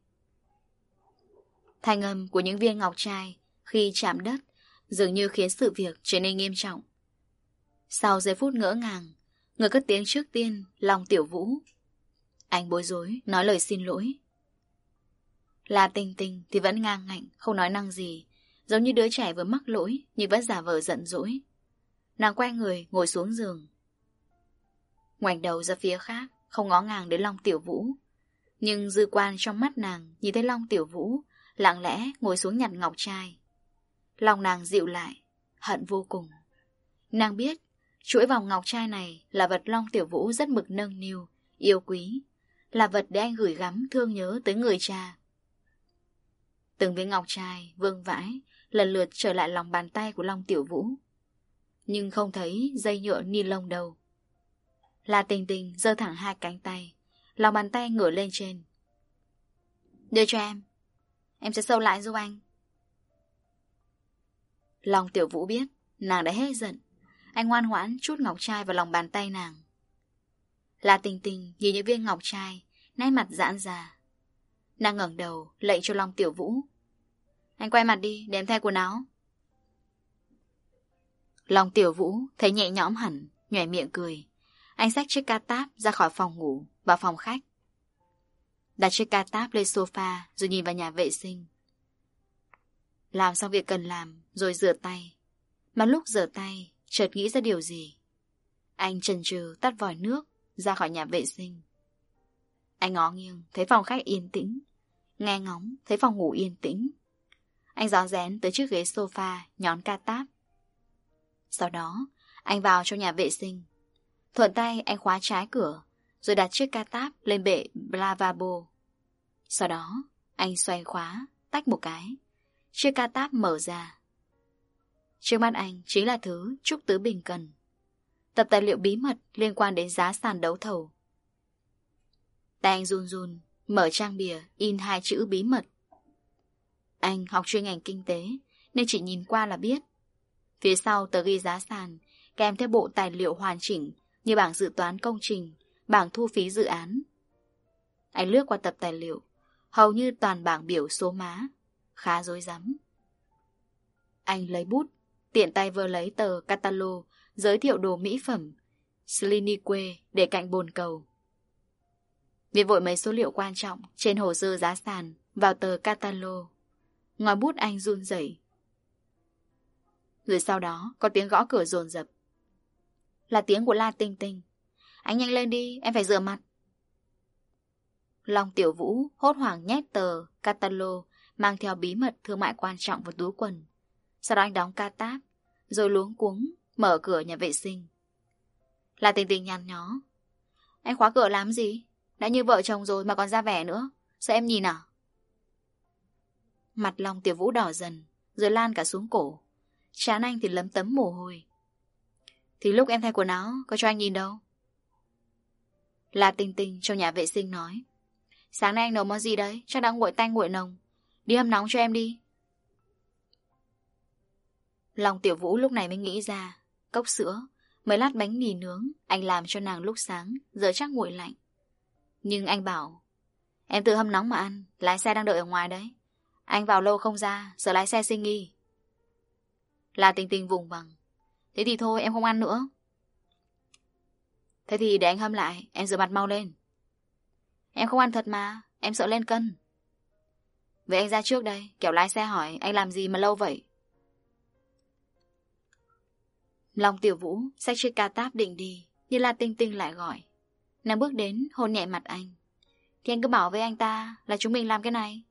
Thanh âm của những viên ngọc trai khi chạm đất dường như khiến sự việc trở nên nghiêm trọng. Sau giây phút ngỡ ngàng, người cất tiếng trước tiên, Long Tiểu Vũ. Anh bối rối, nói lời xin lỗi. La Tinh Tinh thì vẫn ngang ngạnh, không nói năng gì, giống như đứa trẻ vừa mắc lỗi nhưng vẫn giả vờ giận dỗi. Nàng quay người, ngồi xuống giường. Ngoảnh đầu ra phía khác, không ngó ngàng đến Long Tiểu Vũ. Nhưng dư quan trong mắt nàng nhìn thấy Long Tiểu Vũ lặng lẽ ngồi xuống nhặt ngọc trai. Lòng nàng dịu lại, hận vô cùng. Nàng biết chuỗi vòng ngọc trai này là vật Long Tiểu Vũ rất mực nâng niu, yêu quý, là vật để anh gửi gắm thương nhớ tới người cha. Từng viên ngọc trai vương vãi lần lượt trở lại lòng bàn tay của Long Tiểu Vũ, nhưng không thấy dây nhựa ni lông đâu. La Tinh Tinh giơ thẳng hai cánh tay, lòng bàn tay ngửa lên trên. Đưa cho em, em sẽ sâu lại giúp anh. Long Tiểu Vũ biết nàng đã hết giận, anh ngoan ngoãn trút ngọc trai vào lòng bàn tay nàng. La Tinh Tinh nhìn những viên ngọc trai, nét mặt giãn ra. Nàng ngẩng đầu lạy cho Long Tiểu Vũ. Anh quay mặt đi để em thay quần áo. Long Tiểu Vũ thấy nhẹ nhõm hẳn, nhoẻn miệng cười. Anh xách chiếc ca táp ra khỏi phòng ngủ, vào phòng khách. Đặt chiếc ca táp lên sofa rồi nhìn vào nhà vệ sinh. Làm xong việc cần làm rồi rửa tay. Mà lúc rửa tay chợt nghĩ ra điều gì. Anh chần chừ tắt vòi nước ra khỏi nhà vệ sinh. Anh ngó nghiêng thấy phòng khách yên tĩnh, nghe ngóng thấy phòng ngủ yên tĩnh. Anh rón rén tới chiếc ghế sofa nhón ca táp. Sau đó anh vào trong nhà vệ sinh. Thuận tay anh khóa trái cửa rồi đặt chiếc ca táp lên bệ lavabo. Sau đó anh xoay khóa, tách một cái. Chiếc ca táp mở ra. Trước mắt anh chính là thứ Trúc Tứ Bình cần. Tập tài liệu bí mật liên quan đến giá sàn đấu thầu. Tay anh run run mở trang bìa in hai chữ bí mật. Anh học chuyên ngành kinh tế nên chỉ nhìn qua là biết. Phía sau tờ ghi giá sàn kèm theo bộ tài liệu hoàn chỉnh như bảng dự toán công trình, bảng thu phí dự án. Anh lướt qua tập tài liệu, hầu như toàn bảng biểu số má, khá rối rắm. Anh lấy bút, tiện tay vơ lấy tờ catalog giới thiệu đồ mỹ phẩm Slinique để cạnh bồn cầu. Viết vội mấy số liệu quan trọng trên hồ sơ giá sàn vào tờ catalog. Ngòi bút anh run rẩy. Rồi sau đó có tiếng gõ cửa dồn dập. Là tiếng của La Tinh Tinh. Anh nhanh lên đi, em phải rửa mặt. Long Tiểu Vũ hốt hoảng nhét tờ catalog mang theo bí mật thương mại quan trọng vào túi quần. Sau đó anh đóng ca táp, rồi luống cuống mở cửa nhà vệ sinh. La Tinh Tinh nhăn nhó. Anh khóa cửa làm gì? Đã như vợ chồng rồi mà còn ra vẻ nữa. Sao em nhìn à? Mặt Long Tiểu Vũ đỏ dần, rồi lan cả xuống cổ. Trán anh thì lấm tấm mồ hôi. Thì lúc em thay quần áo có cho anh nhìn đâu. La Tinh Tinh trong nhà vệ sinh nói. Sáng nay anh nấu món gì đấy? Chắc đã nguội tanh nguội nồng. Đi hâm nóng cho em đi. Long Tiểu Vũ lúc này mới nghĩ ra. Cốc sữa, mấy lát bánh mì nướng anh làm cho nàng lúc sáng, giờ chắc nguội lạnh. Nhưng anh bảo, em tự hâm nóng mà ăn, lái xe đang đợi ở ngoài đấy. Anh vào lâu không ra, sợ lái xe sinh nghi. La Tinh Tinh vùng vằng. Thế thì thôi em không ăn nữa. Thế thì để anh hâm lại, em rửa mặt mau lên. Em không ăn thật mà, em sợ lên cân. Vậy anh ra trước đây, kẻo lái xe hỏi anh làm gì mà lâu vậy. Long Tiểu Vũ xách chiếc ca táp định đi, nhưng La Tinh Tinh lại gọi. Nàng bước đến hôn nhẹ mặt anh. Thì anh cứ bảo với anh ta là chúng mình làm cái này.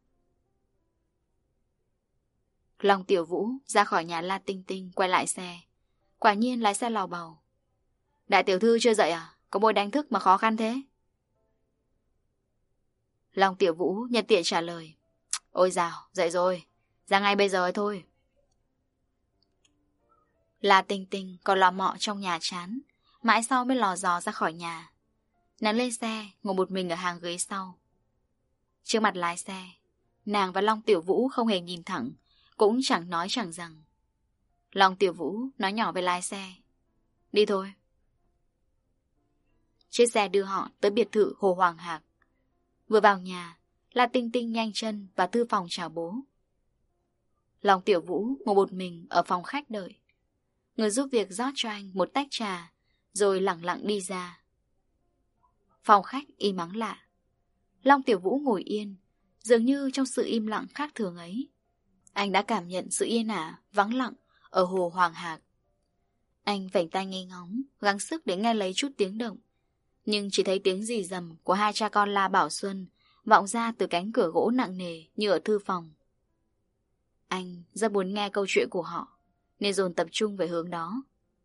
Long Tiểu Vũ ra khỏi nhà La Tinh Tinh, quay lại xe. Quả nhiên lái xe lào bầu. Đại tiểu thư chưa dậy à? Có bôi đánh thức mà khó khăn thế? Long Tiểu Vũ nhân tiện trả lời. Ôi dào, dậy rồi. Ra ngay bây giờ ấy thôi. La Tinh Tinh còn lò mọ trong nhà chán, mãi sau mới lò dò ra khỏi nhà. Nàng lên xe, ngồi một mình ở hàng ghế sau. Trước mặt lái xe, nàng và Long Tiểu Vũ không hề nhìn thẳng, cũng chẳng nói chẳng rằng. Long Tiểu Vũ nói nhỏ với lái xe. Đi thôi. Chiếc xe đưa họ tới biệt thự Hồ Hoàng Hạc. Vừa vào nhà, La Tinh Tinh nhanh chân vào thư phòng chào bố. Long Tiểu Vũ ngồi một mình ở phòng khách đợi. Người giúp việc rót cho anh một tách trà, rồi lẳng lặng đi ra. Phòng khách im ắng lạ. Long Tiểu Vũ ngồi yên, dường như trong sự im lặng khác thường ấy, anh đã cảm nhận sự yên ả, vắng lặng ở Hồ Hoàng Hạc. Anh vểnh tai nghe ngóng, gắng sức để nghe lấy chút tiếng động, nhưng chỉ thấy tiếng rì rầm của hai cha con La Bảo Xuân vọng ra từ cánh cửa gỗ nặng nề như ở thư phòng. Anh rất muốn nghe câu chuyện của họ, nên dồn tập trung về hướng đó.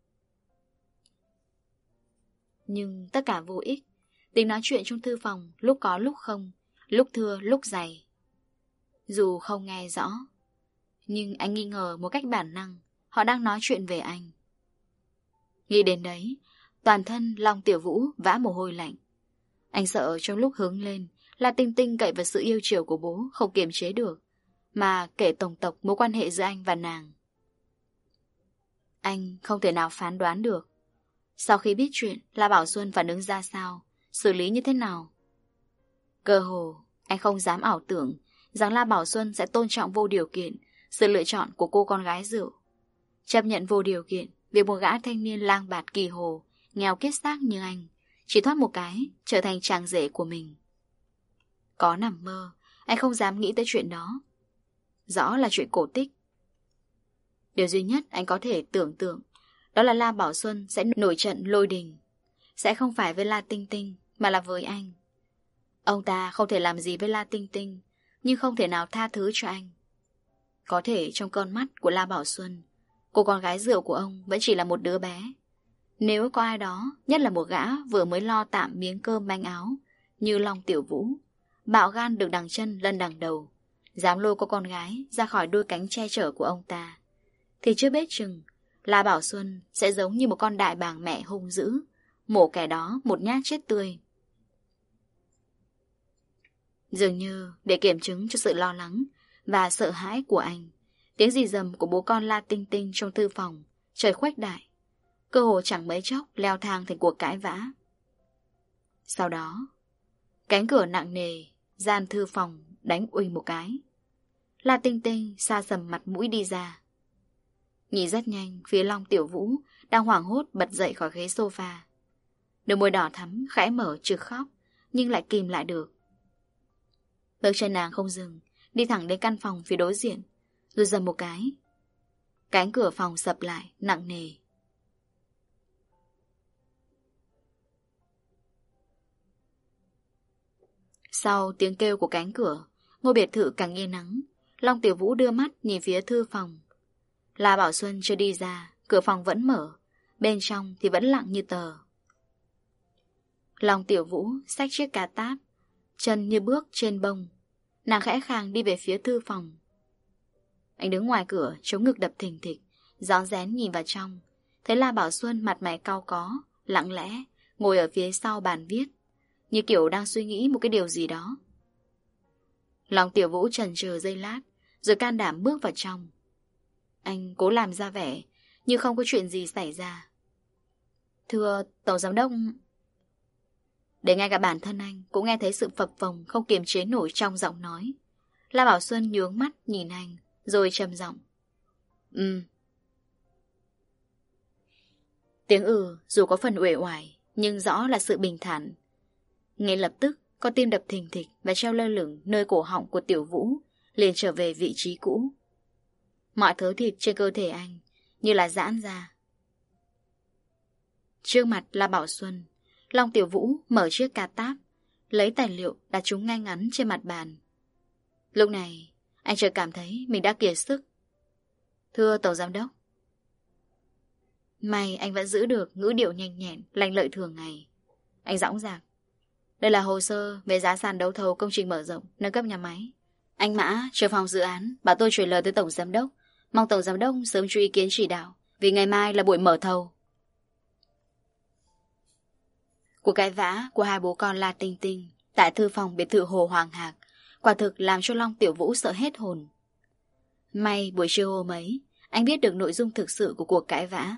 Nhưng tất cả vô ích. Tiếng nói chuyện trong thư phòng lúc có lúc không, lúc thưa lúc dày. Dù không nghe rõ, nhưng anh nghi ngờ một cách bản năng họ đang nói chuyện về anh. Nghĩ đến đấy, toàn thân Long Tiểu Vũ vã mồ hôi lạnh. Anh sợ trong lúc hướng lên là Tinh Tinh cậy vào sự yêu chiều của bố không kiềm chế được, mà kể tổng tộc mối quan hệ giữa anh và nàng. Anh không thể nào phán đoán được sau khi biết chuyện La Bảo Xuân phản ứng ra sao, xử lý như thế nào. Cơ hồ anh không dám ảo tưởng rằng La Bảo Xuân sẽ tôn trọng vô điều kiện sự lựa chọn của cô con gái rượu, chấp nhận vô điều kiện việc một gã thanh niên lang bạt kỳ hồ, nghèo kiết xác như anh chỉ thoát một cái trở thành chàng rể của mình. Có nằm mơ, anh không dám nghĩ tới chuyện đó. Rõ là chuyện cổ tích. Điều duy nhất anh có thể tưởng tượng đó là La Bảo Xuân sẽ nổi trận lôi đình. Sẽ không phải với La Tinh Tinh, mà là với anh. Ông ta không thể làm gì với La Tinh Tinh, nhưng không thể nào tha thứ cho anh. Có thể trong con mắt của La Bảo Xuân, cô con gái rượu của ông vẫn chỉ là một đứa bé. Nếu có ai đó, nhất là một gã vừa mới lo tạm miếng cơm manh áo như Long Tiểu Vũ, bạo gan được đằng chân lân đằng đầu, dám lôi cô con gái ra khỏi đôi cánh che chở của ông ta, thì chưa biết chừng La Bảo Xuân sẽ giống như một con đại bàng mẹ hung dữ, mổ kẻ đó một nhát chết tươi. Dường như để kiểm chứng cho sự lo lắng và sợ hãi của anh. Tiếng rì rầm của bố con La Tinh Tinh trong thư phòng trời khuếch đại, cơ hồ chẳng mấy chốc leo thang thành cuộc cãi vã. Sau đó, cánh cửa nặng nề gian thư phòng đánh uỳnh một cái. La Tinh Tinh xa sầm mặt mũi đi ra. Nhìn rất nhanh phía Long Tiểu Vũ đang hoảng hốt bật dậy khỏi ghế sofa. Đôi môi đỏ thắm khẽ mở trực khóc, nhưng lại kìm lại được. Bước chân nàng không dừng, đi thẳng đến căn phòng phía đối diện, rồi dầm một cái. Cánh cửa phòng sập lại nặng nề. Sau tiếng kêu của cánh cửa, ngôi biệt thự càng yên nắng. Long Tiểu Vũ đưa mắt nhìn phía thư phòng. La Bảo Xuân chưa đi ra, cửa phòng vẫn mở, bên trong thì vẫn lặng như tờ. Long Tiểu Vũ xách chiếc cà táp, chân như bước trên bông. Nàng khẽ khàng đi về phía thư phòng. Anh đứng ngoài cửa, chống ngực đập thình thịch, rón rén nhìn vào trong. Thấy La Bảo Xuân mặt mày cau có, lặng lẽ, ngồi ở phía sau bàn viết, như kiểu đang suy nghĩ một cái điều gì đó. Long Tiểu Vũ chần chừ giây lát, rồi can đảm bước vào trong. Anh cố làm ra vẻ như không có chuyện gì xảy ra. Thưa Tổng Giám đốc. Để ngay cả bản thân anh cũng nghe thấy sự phập phồng không kiềm chế nổi trong giọng nói. La Bảo Xuân nhướng mắt nhìn anh, rồi trầm giọng. Ừ. Tiếng ừ dù có phần uể oải, nhưng rõ là sự bình thản. Ngay lập tức, con tim đập thình thịch và treo lơ lửng nơi cổ họng của Tiểu Vũ liền trở về vị trí cũ. Mọi thớ thịt trên cơ thể anh như là giãn ra. Trước mặt là Bảo Xuân, Long Tiểu Vũ mở chiếc cà táp, lấy tài liệu đặt chúng ngay ngắn trên mặt bàn. Lúc này, anh chợt cảm thấy mình đã kiệt sức. Thưa Tổng Giám đốc. May anh vẫn giữ được ngữ điệu nhanh nhẹn, lanh lợi thường ngày. Anh dõng dạc. Đây là hồ sơ về giá sàn đấu thầu công trình mở rộng, nâng cấp nhà máy. Anh Mã, trưởng phòng dự án, bảo tôi chuyển lời tới Tổng Giám đốc. Mong Tổng Giám đốc sớm cho ý kiến chỉ đạo, vì ngày mai là buổi mở thầu. Cuộc cãi vã của hai bố con La Tinh Tinh tại thư phòng biệt thự Hồ Hoàng Hạc quả thực làm cho Long Tiểu Vũ sợ hết hồn. May buổi trưa hôm ấy, anh biết được nội dung thực sự của cuộc cãi vã.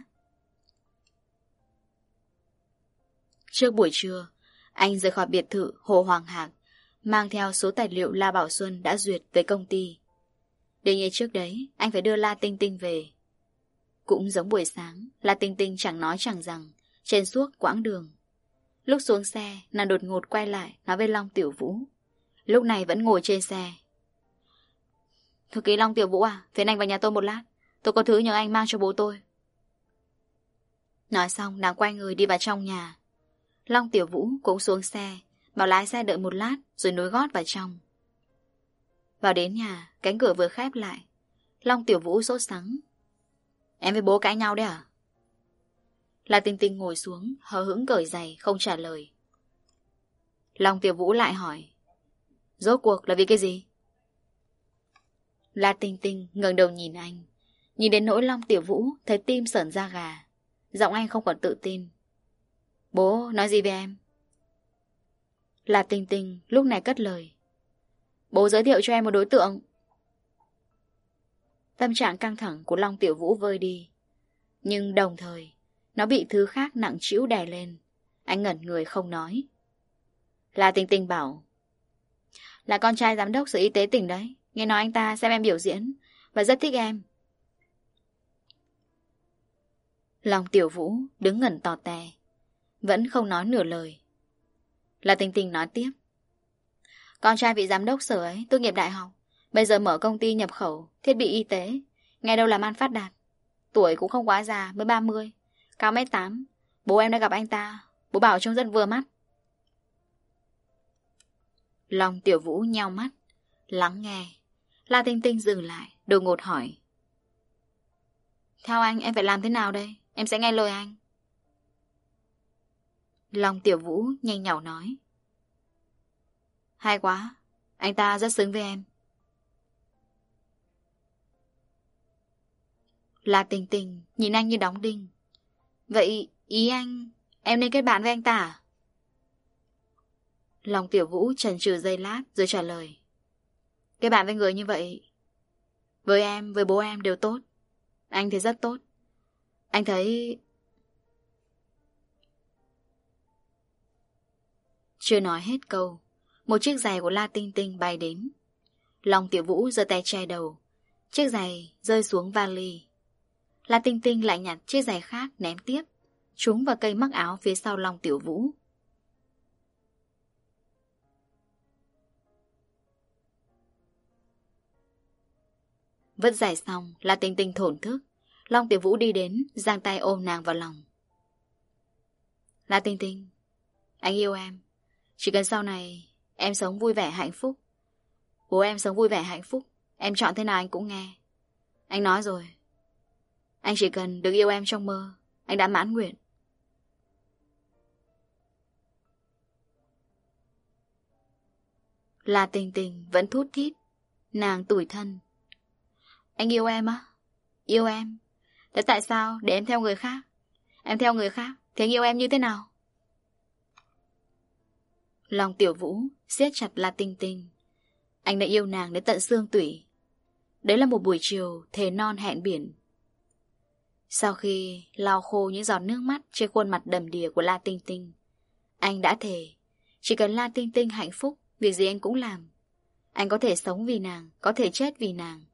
Trước buổi trưa, anh rời khỏi biệt thự Hồ Hoàng Hạc, mang theo số tài liệu La Bảo Xuân đã duyệt tới công ty. Đương nhiên trước đấy, anh phải đưa La Tinh Tinh về. Cũng giống buổi sáng, La Tinh Tinh chẳng nói chẳng rằng, trên suốt quãng đường. Lúc xuống xe, nàng đột ngột quay lại, nói với Long Tiểu Vũ. Lúc này vẫn ngồi trên xe. Thư ký Long Tiểu Vũ à, phiền anh vào nhà tôi một lát. Tôi có thứ nhờ anh mang cho bố tôi. Nói xong, nàng quay người đi vào trong nhà. Long Tiểu Vũ cũng xuống xe, bảo lái xe đợi một lát, rồi nối gót vào trong. Vào đến nhà, cánh cửa vừa khép lại. Long Tiểu Vũ sốt sắng. Em với bố cãi nhau đấy à? La Tinh Tinh ngồi xuống, hờ hững cởi giày, không trả lời. Long Tiểu Vũ lại hỏi. Rốt cuộc là vì cái gì? La Tinh Tinh ngẩng đầu nhìn anh. Nhìn đến nỗi Long Tiểu Vũ thấy tim sởn da gà. Giọng anh không còn tự tin. Bố nói gì với em? La Tinh Tinh lúc này cất lời. Bố giới thiệu cho em một đối tượng. Tâm trạng căng thẳng của Long Tiểu Vũ vơi đi. Nhưng đồng thời nó bị thứ khác nặng trĩu đè lên. Anh ngẩn người không nói. La Tinh Tinh bảo. Là con trai giám đốc sở y tế tỉnh đấy. Nghe nói anh ta xem em biểu diễn và rất thích em. Long Tiểu Vũ đứng ngẩn tò tè, vẫn không nói nửa lời. La Tinh Tinh nói tiếp. Con trai vị giám đốc sở ấy tốt nghiệp đại học, bây giờ mở công ty nhập khẩu thiết bị y tế, nghe đâu làm ăn phát đạt. Tuổi cũng không quá già, mới ba mươi, cao mét tám. Bố em đã gặp anh ta, bố bảo trông rất vừa mắt. Long Tiểu Vũ nheo mắt, lắng nghe. La Tinh Tinh dừng lại, đột ngột hỏi. Theo anh em phải làm thế nào đây? Em sẽ nghe lời anh. Long Tiểu Vũ nhanh nhảu nói. Hay quá, anh ta rất xứng với em. La Tinh Tinh nhìn anh như đóng đinh. Vậy ý anh, em nên kết bạn với anh ta à? Long Tiểu Vũ chần chừ giây lát rồi trả lời. Kết bạn với người như vậy Với em, với bố em đều tốt. Anh thì rất tốt. Anh thấy... Chưa nói hết câu, một chiếc giày của La Tinh Tinh bay đến. Long Tiểu Vũ giơ tay che đầu. Chiếc giày rơi xuống vali. La Tinh Tinh lại nhặt chiếc giày khác ném tiếp, trúng vào cây mắc áo phía sau Long Tiểu Vũ. Vứt giày xong, La Tinh Tinh thổn thức. Long Tiểu Vũ đi đến, giang tay ôm nàng vào lòng. La Tinh Tinh, anh yêu em. Chỉ cần sau này em sống vui vẻ hạnh phúc, bố em sống vui vẻ hạnh phúc, em chọn thế nào anh cũng nghe. Anh nói rồi, anh chỉ cần được yêu em trong mơ, anh đã mãn nguyện. La Tinh Tinh vẫn thút thít. Nàng tủi thân. Anh yêu em á? Yêu em? Thế tại sao để em theo người khác? Em theo người khác thì anh yêu em như thế nào? Long Tiểu Vũ siết chặt La Tinh Tinh. Anh đã yêu nàng đến tận xương tủy. Đấy là một buổi chiều thề non hẹn biển. Sau khi lau khô những giọt nước mắt trên khuôn mặt đầm đìa của La Tinh Tinh, anh đã thề chỉ cần La Tinh Tinh hạnh phúc, việc gì anh cũng làm. Anh có thể sống vì nàng, có thể chết vì nàng.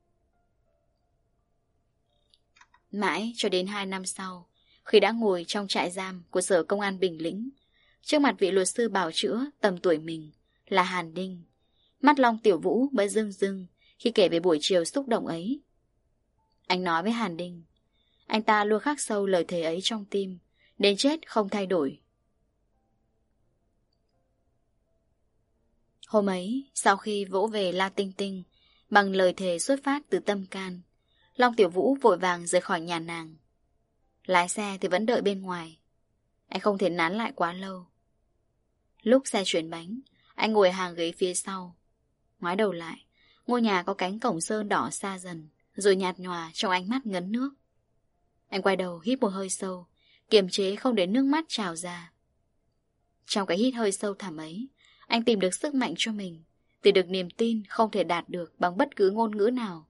Mãi cho đến hai năm sau, khi đã ngồi trong trại giam của Sở Công an Bình Lĩnh, trước mặt vị luật sư bào chữa tầm tuổi mình là Hàn Đinh, mắt Long Tiểu Vũ mới rưng rưng khi kể về buổi chiều xúc động ấy. Anh nói với Hàn Đinh, anh ta luôn khắc sâu lời thề ấy trong tim, đến chết không thay đổi. Hôm ấy, sau khi vỗ về La Tinh Tinh bằng lời thề xuất phát từ tâm can, Long Tiểu Vũ vội vàng rời khỏi nhà nàng. Lái xe thì vẫn đợi bên ngoài. Anh không thể nán lại quá lâu. Lúc xe chuyển bánh, anh ngồi hàng ghế phía sau. Ngoái đầu lại, ngôi nhà có cánh cổng sơn đỏ xa dần, rồi nhạt nhòa trong ánh mắt ngấn nước. Anh quay đầu hít một hơi sâu, kiềm chế không để nước mắt trào ra. Trong cái hít hơi sâu thẳm ấy, anh tìm được sức mạnh cho mình, tìm được niềm tin không thể đạt được bằng bất cứ ngôn ngữ nào.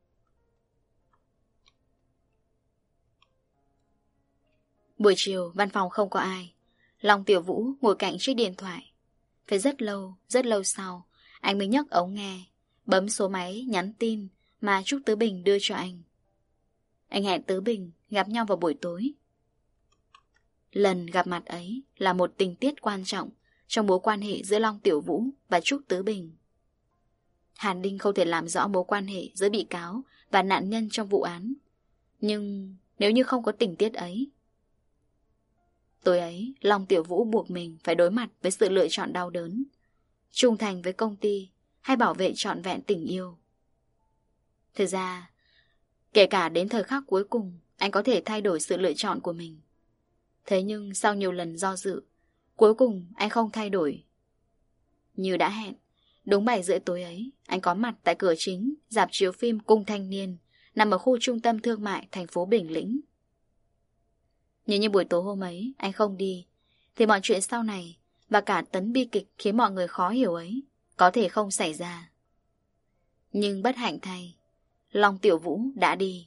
Buổi chiều, văn phòng không có ai. Long Tiểu Vũ ngồi cạnh chiếc điện thoại. Phải rất lâu, rất lâu sau, anh mới nhấc ống nghe, bấm số máy nhắn tin mà Trúc Tứ Bình đưa cho anh. Anh hẹn Tứ Bình gặp nhau vào buổi tối. Lần gặp mặt ấy là một tình tiết quan trọng trong mối quan hệ giữa Long Tiểu Vũ và Trúc Tứ Bình. Hàn Đinh không thể làm rõ mối quan hệ giữa bị cáo và nạn nhân trong vụ án. Nhưng nếu như không có tình tiết ấy, tối ấy, Long Tiểu Vũ buộc mình phải đối mặt với sự lựa chọn đau đớn: trung thành với công ty hay bảo vệ trọn vẹn tình yêu. Thực ra, kể cả đến thời khắc cuối cùng, anh có thể thay đổi sự lựa chọn của mình. Thế nhưng sau nhiều lần do dự, cuối cùng anh không thay đổi. Như đã hẹn, đúng bảy rưỡi tối ấy, anh có mặt tại cửa chính rạp chiếu phim Cung Thanh Niên, nằm ở khu trung tâm thương mại thành phố Bình Lĩnh. Nhưng như buổi tối hôm ấy anh không đi, thì mọi chuyện sau này và cả tấn bi kịch khiến mọi người khó hiểu ấy có thể không xảy ra. Nhưng bất hạnh thay, Long Tiểu Vũ đã đi.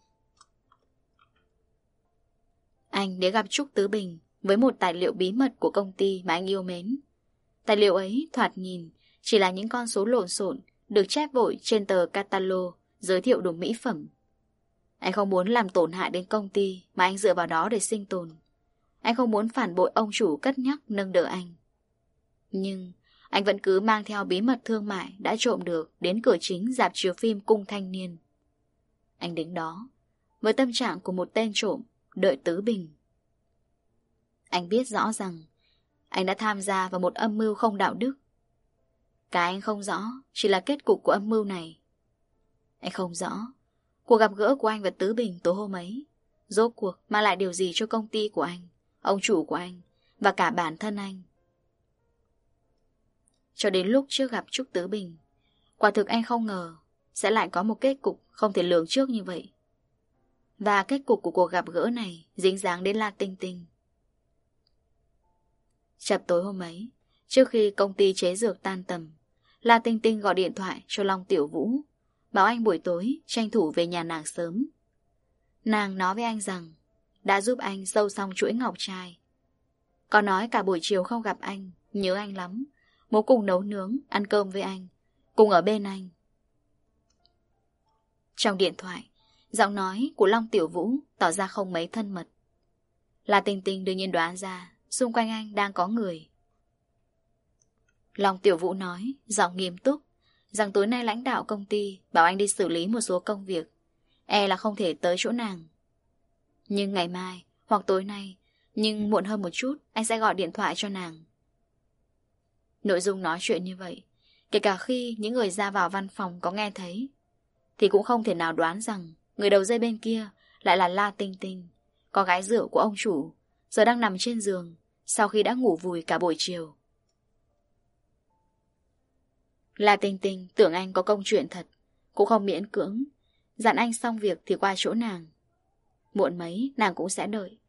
Anh đến gặp Trúc Tứ Bình với một tài liệu bí mật của công ty mà anh yêu mến. Tài liệu ấy thoạt nhìn chỉ là những con số lộn xộn được chép vội trên tờ catalog giới thiệu đồ mỹ phẩm. Anh không muốn làm tổn hại đến công ty mà anh dựa vào đó để sinh tồn. Anh không muốn phản bội ông chủ cất nhắc nâng đỡ anh. Nhưng anh vẫn cứ mang theo bí mật thương mại đã trộm được đến cửa chính rạp chiếu phim Cung Thanh Niên. Anh đứng đó với tâm trạng của một tên trộm đợi Tứ Bình. Anh biết rõ rằng anh đã tham gia vào một âm mưu không đạo đức. Cái anh không rõ chỉ là kết cục của âm mưu này. Anh không rõ cuộc gặp gỡ của anh và Tứ Bình tối hôm ấy rốt cuộc mang lại điều gì cho công ty của anh, ông chủ của anh và cả bản thân anh. Cho đến lúc trước gặp Trúc Tứ Bình, quả thực anh không ngờ sẽ lại có một kết cục không thể lường trước như vậy. Và kết cục của cuộc gặp gỡ này dính dáng đến La Tinh Tinh. Chập tối hôm ấy, trước khi công ty chế dược tan tầm, La Tinh Tinh gọi điện thoại cho Long Tiểu Vũ, bảo anh buổi tối tranh thủ về nhà nàng sớm. Nàng nói với anh rằng đã giúp anh sâu xong chuỗi ngọc trai. Còn nói cả buổi chiều không gặp anh, nhớ anh lắm, muốn cùng nấu nướng, ăn cơm với anh, cùng ở bên anh. Trong điện thoại, giọng nói của Long Tiểu Vũ tỏ ra không mấy thân mật. La Tinh Tinh đương nhiên đoán ra xung quanh anh đang có người. Long Tiểu Vũ nói, giọng nghiêm túc, rằng tối nay lãnh đạo công ty bảo anh đi xử lý một số công việc, e là không thể tới chỗ nàng. Nhưng ngày mai hoặc tối nay, nhưng muộn hơn một chút, anh sẽ gọi điện thoại cho nàng. Nội dung nói chuyện như vậy, kể cả khi những người ra vào văn phòng có nghe thấy, thì cũng không thể nào đoán rằng người đầu dây bên kia lại là La Tinh Tinh, con gái rượu của ông chủ, giờ đang nằm trên giường sau khi đã ngủ vùi cả buổi chiều. La Tinh Tinh tưởng anh có công chuyện thật, cũng không miễn cưỡng, dặn anh xong việc thì qua chỗ nàng. Muộn mấy nàng cũng sẽ đợi.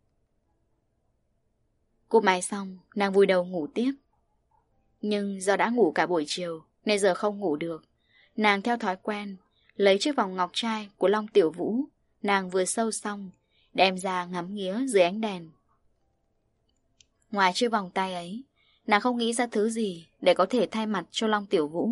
Cúp máy xong, nàng vùi đầu ngủ tiếp. Nhưng do đã ngủ cả buổi chiều nên giờ không ngủ được. Nàng theo thói quen lấy chiếc vòng ngọc trai của Long Tiểu Vũ, nàng vừa sâu xong, đem ra ngắm nghía dưới ánh đèn. Ngoài chiếc vòng tay ấy, nàng không nghĩ ra thứ gì để có thể thay mặt cho Long Tiểu Vũ.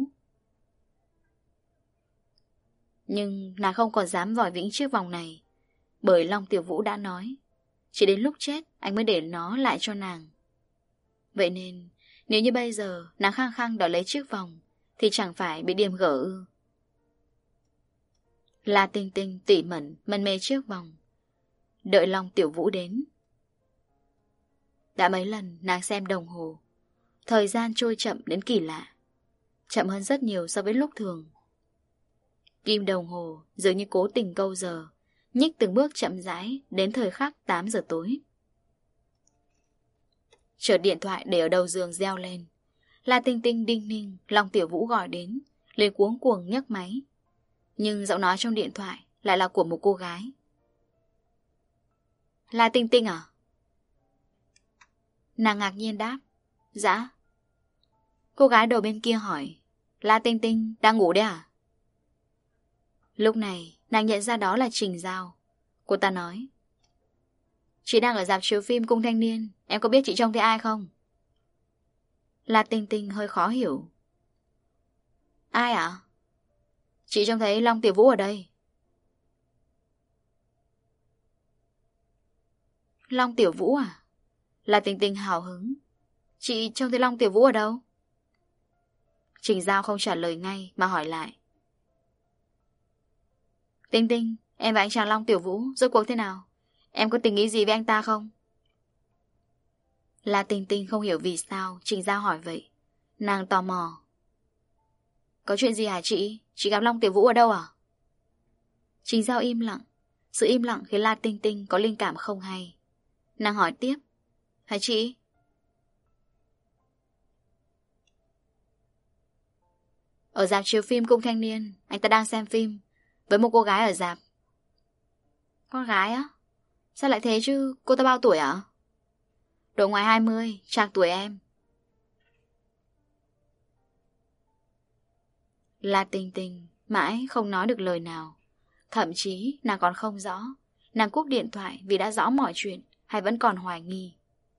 Nhưng nàng không còn dám vòi vĩnh chiếc vòng này, bởi Long Tiểu Vũ đã nói chỉ đến lúc chết anh mới để nó lại cho nàng. Vậy nên nếu như bây giờ nàng khăng khăng đòi lấy chiếc vòng thì chẳng phải bị điềm gở ư? La Tinh Tinh tỉ mẩn mân mê chiếc vòng, đợi Long Tiểu Vũ đến. Đã mấy lần nàng xem đồng hồ, thời gian trôi chậm đến kỳ lạ, chậm hơn rất nhiều so với lúc thường. Kim đồng hồ dường như cố tình câu giờ, nhích từng bước chậm rãi đến thời khắc tám giờ tối. Chợt điện thoại để ở đầu giường reo lên. La Tinh Tinh đinh ninh, Long Tiểu Vũ gọi đến, liền cuống cuồng nhấc máy. Nhưng giọng nói trong điện thoại lại là của một cô gái. La Tinh Tinh à? Nàng ngạc nhiên đáp, dạ. Cô gái đầu bên kia hỏi, La Tinh Tinh đang ngủ đấy à? Lúc này nàng nhận ra đó là Trình Giao. Cô ta nói, chị đang ở rạp chiếu phim Cung Thanh Niên, em có biết chị trông thấy ai không? La Tinh Tinh hơi khó hiểu. Ai ạ? À? Chị trông thấy Long Tiểu Vũ ở đây. Long Tiểu Vũ à? La Tinh Tinh hào hứng. Chị trông thấy Long Tiểu Vũ ở đâu? Trình Giao không trả lời ngay mà hỏi lại. Tinh Tinh, em và anh chàng Long Tiểu Vũ rốt cuộc thế nào? Em có tình ý gì với anh ta không? La Tinh Tinh không hiểu vì sao Trình Giao hỏi vậy. Nàng tò mò. Có chuyện gì hả chị? Chị gặp Long Tiểu Vũ ở đâu à? Trình Giao im lặng. Sự im lặng khiến La Tinh Tinh có linh cảm không hay. Nàng hỏi tiếp. Hả chị? Ở rạp chiếu phim Cung Thanh Niên, anh ta đang xem phim với một cô gái ở rạp. Con gái á? Sao lại thế chứ? Cô ta bao tuổi ạ? Độ ngoài hai mươi, trạc tuổi em. La Tinh Tinh mãi không nói được lời nào. Thậm chí nàng còn không rõ nàng cúp điện thoại vì đã rõ mọi chuyện hay vẫn còn hoài nghi.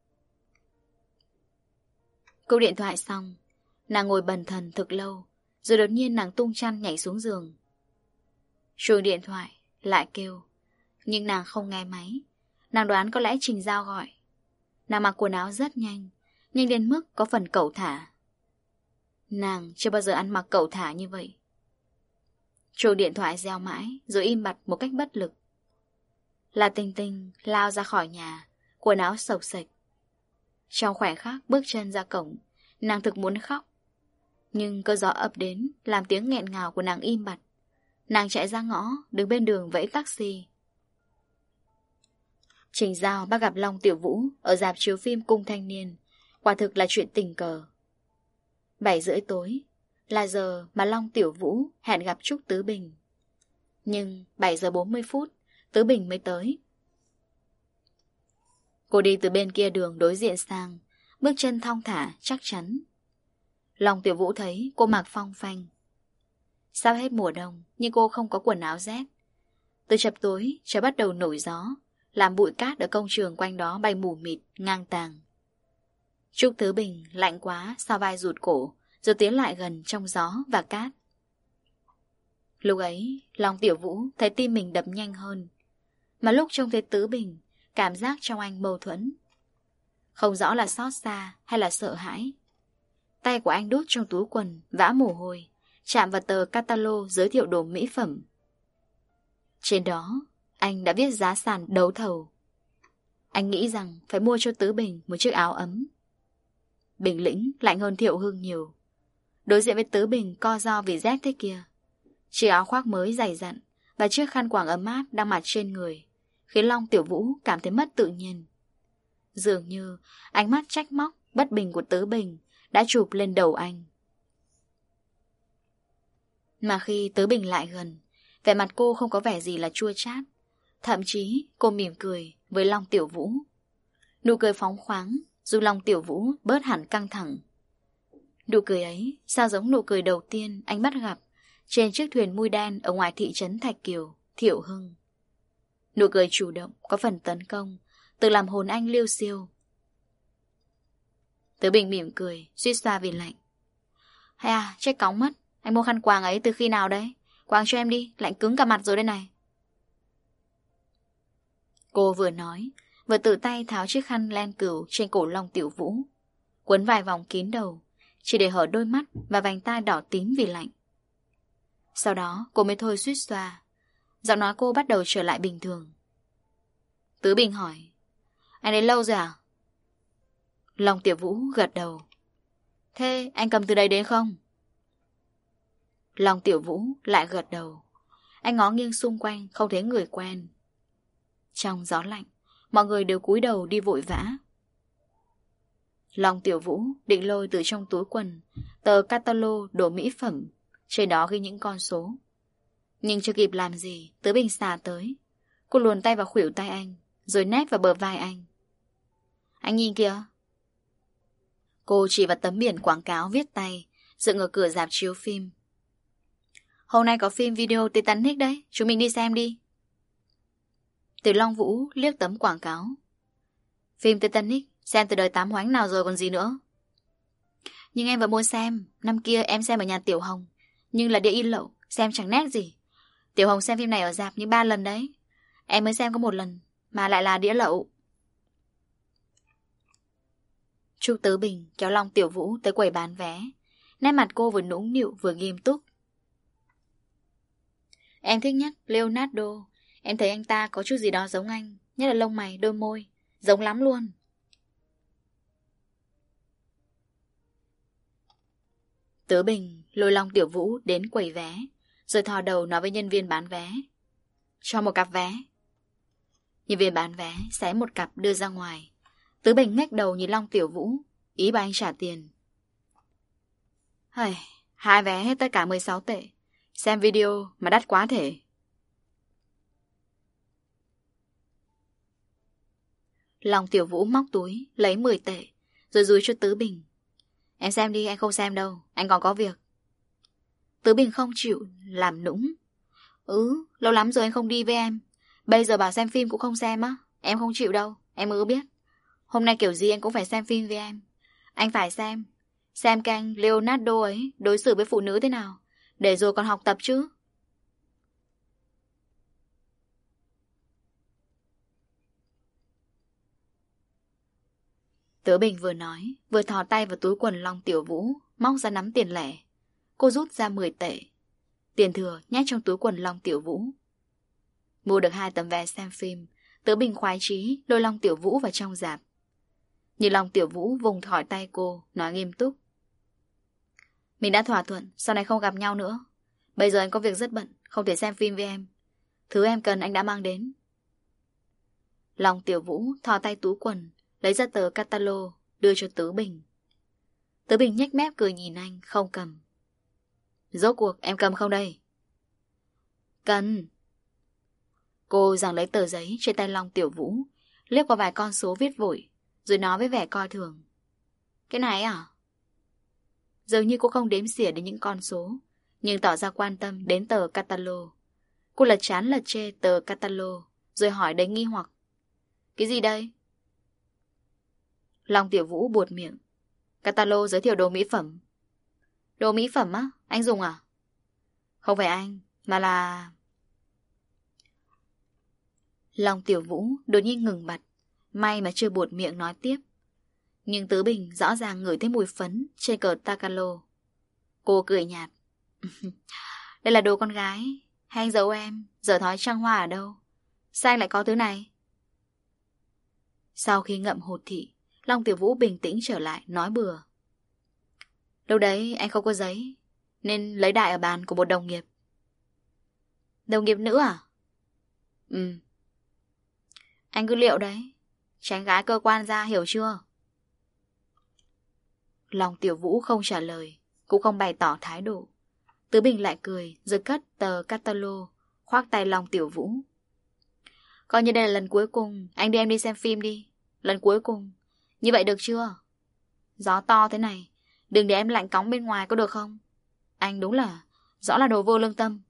Cúp điện thoại xong, nàng ngồi bần thần thực lâu, rồi đột nhiên nàng tung chăn nhảy xuống giường. Chuông điện thoại lại kêu, nhưng nàng không nghe máy. Nàng đoán có lẽ Trình Giao gọi. Nàng mặc quần áo rất nhanh, nhanh đến mức có phần cẩu thả. Nàng chưa bao giờ ăn mặc cẩu thả như vậy. Chuông điện thoại reo mãi, rồi im bặt một cách bất lực. La Tinh Tinh lao ra khỏi nhà, quần áo xộc xệch. Trong khoảnh khắc bước chân ra cổng, nàng thực muốn khóc. Nhưng cơn gió ập đến làm tiếng nghẹn ngào của nàng im bặt. Nàng chạy ra ngõ, đứng bên đường vẫy taxi. Trình Giao bắt gặp Long Tiểu Vũ ở rạp chiếu phim Cung Thanh Niên, quả thực là chuyện tình cờ. Bảy rưỡi tối là giờ mà Long Tiểu Vũ hẹn gặp Trúc Tứ Bình. Nhưng bảy giờ bốn mươi phút Tứ Bình mới tới. Cô đi từ bên kia đường đối diện sang, bước chân thong thả chắc chắn. Long Tiểu Vũ thấy cô mặc phong phanh. Sắp hết mùa đông, nhưng cô không có quần áo rét. Từ chập tối, trời bắt đầu nổi gió, làm bụi cát ở công trường quanh đó bay mù mịt, ngang tàng. Trúc Thứ Bình lạnh quá, sao vai rụt cổ, rồi tiến lại gần trong gió và cát. Lúc ấy, lòng Tiểu Vũ thấy tim mình đập nhanh hơn. Mà lúc trông thấy Tứ Bình, cảm giác trong anh mâu thuẫn. Không rõ là xót xa hay là sợ hãi. Tay của anh đút trong túi quần, vã mồ hôi, chạm vào tờ catalog giới thiệu đồ mỹ phẩm. Trên đó, anh đã viết giá sàn đấu thầu. Anh nghĩ rằng phải mua cho Tứ Bình một chiếc áo ấm. Bình Lĩnh lạnh hơn Thiệu Hưng nhiều. Đối diện với Tứ Bình co ro vì rét thế kia. Chiếc áo khoác mới dày dặn và chiếc khăn quàng ấm áp đang mặc trên người khiến Long Tiểu Vũ cảm thấy mất tự nhiên. Dường như ánh mắt trách móc bất bình của Tứ Bình đã chụp lên đầu anh. Mà khi Tứ Bình lại gần, vẻ mặt cô không có vẻ gì là chua chát. Thậm chí cô mỉm cười với Long Tiểu Vũ. Nụ cười phóng khoáng giúp Long Tiểu Vũ bớt hẳn căng thẳng. Nụ cười ấy sao giống nụ cười đầu tiên anh bắt gặp trên chiếc thuyền mui đen ở ngoài thị trấn Thạch Kiều, Thiệu Hưng. Nụ cười chủ động, có phần tấn công, tự làm hồn anh liêu xiêu. Tứ Bình mỉm cười, suýt xoa vì lạnh. Hay à, chết cóng mất. Anh mua khăn quàng ấy từ khi nào đấy? Quàng cho em đi, lạnh cứng cả mặt rồi đây này. Cô vừa nói, vừa tự tay tháo chiếc khăn len cừu trên cổ Long Tiểu Vũ, quấn vài vòng kín đầu, chỉ để hở đôi mắt và vành tai đỏ tím vì lạnh. Sau đó cô mới thôi suýt xoa. Giọng nói cô bắt đầu trở lại bình thường. Tứ Bình hỏi, anh đến lâu rồi à? Long Tiểu Vũ gật đầu. Thế anh cầm từ đây đến không? Long Tiểu Vũ lại gật đầu. Anh ngó nghiêng xung quanh, không thấy người quen. Trong gió lạnh, mọi người đều cúi đầu đi vội vã. Long Tiểu Vũ định lôi từ trong túi quần tờ catalog đồ mỹ phẩm, trên đó ghi những con số. Nhưng chưa kịp làm gì, Tứ Bình xà tới. Cô luồn tay vào khuỷu tay anh, rồi nép vào bờ vai anh. Anh nhìn kìa. Cô chỉ vào tấm biển quảng cáo viết tay dựng ở cửa rạp chiếu phim. Hôm nay có phim video Titanic đấy, chúng mình đi xem đi. Từ Long Vũ liếc tấm quảng cáo. Phim Titanic, xem từ đời tám hoánh nào rồi còn gì nữa. Nhưng em vẫn muốn xem. Năm kia em xem ở nhà Tiểu Hồng, nhưng là đĩa in lậu, xem chẳng nét gì. Tiểu Hồng xem phim này ở rạp những ba lần đấy. Em mới xem có một lần, mà lại là đĩa lậu. Trúc Tứ Bình kéo Long Tiểu Vũ tới quầy bán vé. Nét mặt cô vừa nũng nịu vừa nghiêm túc. Em thích nhất Leonardo. Em thấy anh ta có chút gì đó giống anh, nhất là lông mày, đôi môi. Giống lắm luôn. Tứ Bình lôi Long Tiểu Vũ đến quầy vé, rồi thò đầu nói với nhân viên bán vé. Cho một cặp vé. Nhân viên bán vé xé một cặp đưa ra ngoài. Tứ Bình ngách đầu nhìn Long Tiểu Vũ, ý bảo anh trả tiền. Hây, hai vé hết tất cả mười sáu tệ. Xem video mà đắt quá thể. Long Tiểu Vũ móc túi lấy mười tệ, rồi dúi cho Tứ Bình. Em xem đi, anh không xem đâu, anh còn có việc. Tứ Bình không chịu, làm nũng. Ừ, lâu lắm rồi anh không đi với em. Bây giờ bảo xem phim cũng không xem á. Em không chịu đâu, em ư biết. Hôm nay kiểu gì anh cũng phải xem phim với em. Anh phải xem. Xem cái anh Leonardo ấy đối xử với phụ nữ thế nào, để rồi còn học tập chứ. Tứ Bình vừa nói, vừa thò tay vào túi quần Long Tiểu Vũ, móc ra nắm tiền lẻ. Cô rút ra mười tệ. Tiền thừa nhét trong túi quần Long Tiểu Vũ. Mua được hai tấm vé xem phim, Tứ Bình khoái chí lôi Long Tiểu Vũ vào trong rạp. Nhưng Long Tiểu Vũ vùng khỏi tay cô, nói nghiêm túc. Mình đã thỏa thuận, sau này không gặp nhau nữa. Bây giờ anh có việc rất bận, không thể xem phim với em. Thứ em cần anh đã mang đến. Long Tiểu Vũ thò tay túi quần, lấy ra tờ catalog, đưa cho Tứ Bình. Tứ Bình nhếch mép cười nhìn anh, không cầm. Rốt cuộc em cầm không đây? Cần. Cô giằng lấy tờ giấy trên tay Long Tiểu Vũ, liếc qua vài con số viết vội, rồi nói với vẻ coi thường. Cái này à? Dường như cô không đếm xỉa đến những con số, nhưng tỏ ra quan tâm đến tờ Catalo. Cô lật chán lật chê tờ Catalo, rồi hỏi đầy nghi hoặc. Cái gì đây? Long Tiểu Vũ buột miệng. Catalo giới thiệu đồ mỹ phẩm. Đồ mỹ phẩm á? Anh dùng à? Không phải anh, mà là... Long Tiểu Vũ đột nhiên ngừng bặt. May mà chưa buột miệng nói tiếp. Nhưng Tứ Bình rõ ràng ngửi thấy mùi phấn trên cờ Takalo. Cô cười nhạt. Đây là đồ con gái. Hay anh giấu em, giờ thói trăng hoa ở đâu? Sao anh lại có thứ này? Sau khi ngậm hột thị, Long Tiểu Vũ bình tĩnh trở lại, nói bừa. Đâu đấy anh không có giấy, nên lấy đại ở bàn của một đồng nghiệp. Đồng nghiệp nữ à? Ừ. Anh cứ liệu đấy, tránh gái cơ quan ra, hiểu chưa? Long Tiểu Vũ không trả lời, cũng không bày tỏ thái độ. Tứ Bình lại cười, rồi cất tờ Catalo, khoác tay Long Tiểu Vũ. Coi như đây là lần cuối cùng, anh đưa em đi xem phim đi. Lần cuối cùng. Như vậy được chưa? Gió to thế này, đừng để em lạnh cóng bên ngoài có được không? Anh đúng là, rõ là đồ vô lương tâm.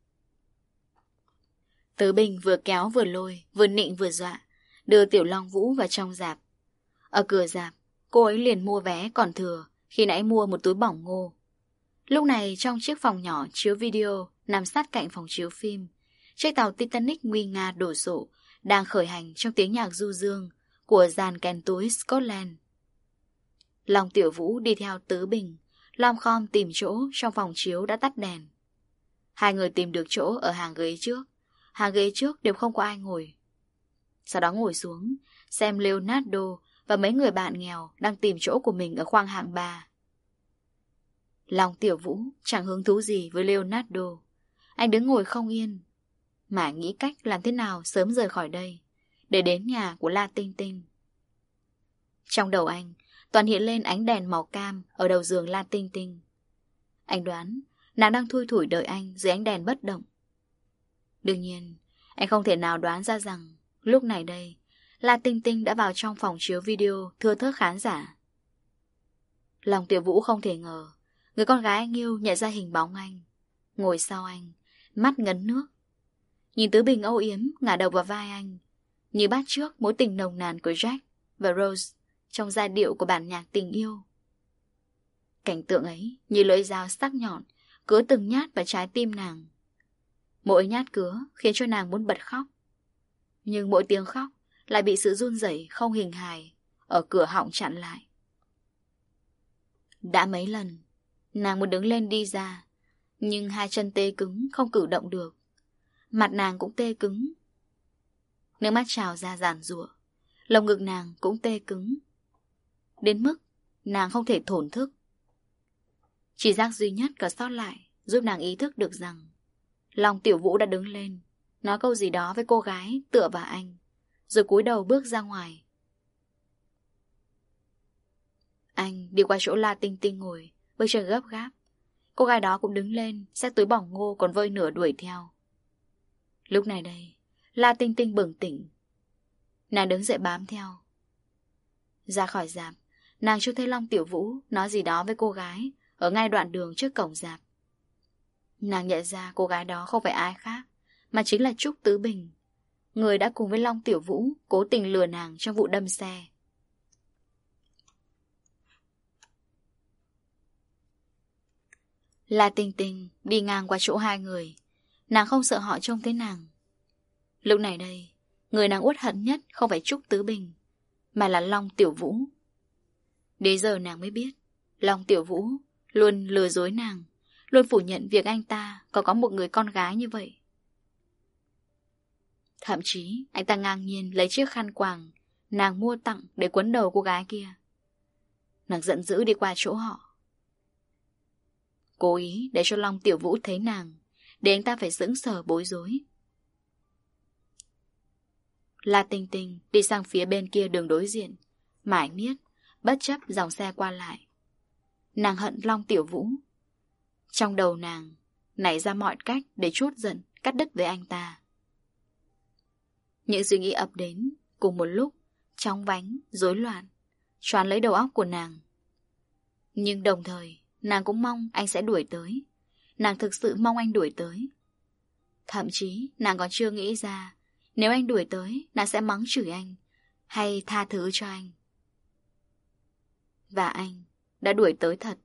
Tứ Bình vừa kéo vừa lôi, vừa nịnh vừa dọa, đưa Tiểu Long Vũ vào trong rạp. Ở cửa rạp, cô ấy liền mua vé còn thừa, khi nãy mua một túi bỏng ngô. Lúc này trong chiếc phòng nhỏ chiếu video nằm sát cạnh phòng chiếu phim, chiếc tàu Titanic nguy nga đổ sộ đang khởi hành trong tiếng nhạc du dương của dàn kèn túi Scotland. Long Tiểu Vũ đi theo Tứ Bình, lom khom tìm chỗ trong phòng chiếu đã tắt đèn. Hai người tìm được chỗ ở hàng ghế trước. Hàng ghế trước đều không có ai ngồi. Sau đó ngồi xuống, xem Leonardo và mấy người bạn nghèo đang tìm chỗ của mình ở khoang hạng ba. Long Tiểu Vũ chẳng hứng thú gì với Leonardo. Anh đứng ngồi không yên, mà nghĩ cách làm thế nào sớm rời khỏi đây, để đến nhà của La Tinh Tinh. Trong đầu anh toàn hiện lên ánh đèn màu cam ở đầu giường La Tinh Tinh. Anh đoán nàng đang thui thủi đợi anh dưới ánh đèn bất động. Đương nhiên, anh không thể nào đoán ra rằng lúc này đây, La Tinh Tinh đã vào trong phòng chiếu video thưa thớt khán giả. Long Tiểu Vũ không thể ngờ người con gái anh yêu nhận ra hình bóng anh, ngồi sau anh, mắt ngấn nước. Nhìn Tứ Bình âu yếm ngả đầu vào vai anh, như bắt chước mối tình nồng nàn của Jack và Rose trong giai điệu của bản nhạc tình yêu. Cảnh tượng ấy như lưỡi dao sắc nhọn cứa từng nhát vào trái tim nàng. Mỗi nhát cứa khiến cho nàng muốn bật khóc, nhưng mỗi tiếng khóc lại bị sự run rẩy không hình hài ở cửa họng chặn lại. Đã mấy lần nàng muốn đứng lên đi ra, nhưng hai chân tê cứng không cử động được. Mặt nàng cũng tê cứng, nước mắt trào ra giàn giụa. Lồng ngực nàng cũng tê cứng, đến mức nàng không thể thổn thức. Chỉ giác duy nhất còn sót lại giúp nàng ý thức được rằng Long Tiểu Vũ đã đứng lên, nói câu gì đó với cô gái tựa vào anh, rồi cúi đầu bước ra ngoài. Anh đi qua chỗ La Tinh Tinh ngồi, bước chân gấp gáp. Cô gái đó cũng đứng lên, xách túi bỏng ngô còn vơi nửa đuổi theo. Lúc này đây, La Tinh Tinh bừng tỉnh. Nàng đứng dậy bám theo. Ra khỏi rạp, nàng chưa thấy Long Tiểu Vũ nói gì đó với cô gái ở ngay đoạn đường trước cổng rạp. Nàng nhận ra cô gái đó không phải ai khác, mà chính là Trúc Tứ Bình, người đã cùng với Long Tiểu Vũ cố tình lừa nàng trong vụ đâm xe. La Tinh Tinh đi ngang qua chỗ hai người. Nàng không sợ họ trông thấy nàng. Lúc này đây, người nàng uất hận nhất không phải Trúc Tứ Bình, mà là Long Tiểu Vũ. Đến giờ nàng mới biết Long Tiểu Vũ luôn lừa dối nàng, luôn phủ nhận việc anh ta có có một người con gái như vậy. Thậm chí anh ta ngang nhiên lấy chiếc khăn quàng nàng mua tặng để quấn đầu cô gái kia. Nàng giận dữ đi qua chỗ họ, cố ý để cho Long Tiểu Vũ thấy nàng, để anh ta phải sững sờ bối rối. La Tinh Tinh đi sang phía bên kia đường đối diện, mải miết, bất chấp dòng xe qua lại. Nàng hận Long Tiểu Vũ. Trong đầu nàng nảy ra mọi cách để trút giận, cắt đứt với anh ta. Những suy nghĩ ập đến cùng một lúc, chóng vánh, rối loạn, choán lấy đầu óc của nàng. Nhưng đồng thời nàng cũng mong anh sẽ đuổi tới, nàng thực sự mong anh đuổi tới. Thậm chí nàng còn chưa nghĩ ra nếu anh đuổi tới, nàng sẽ mắng chửi anh hay tha thứ cho anh. Và anh đã đuổi tới thật.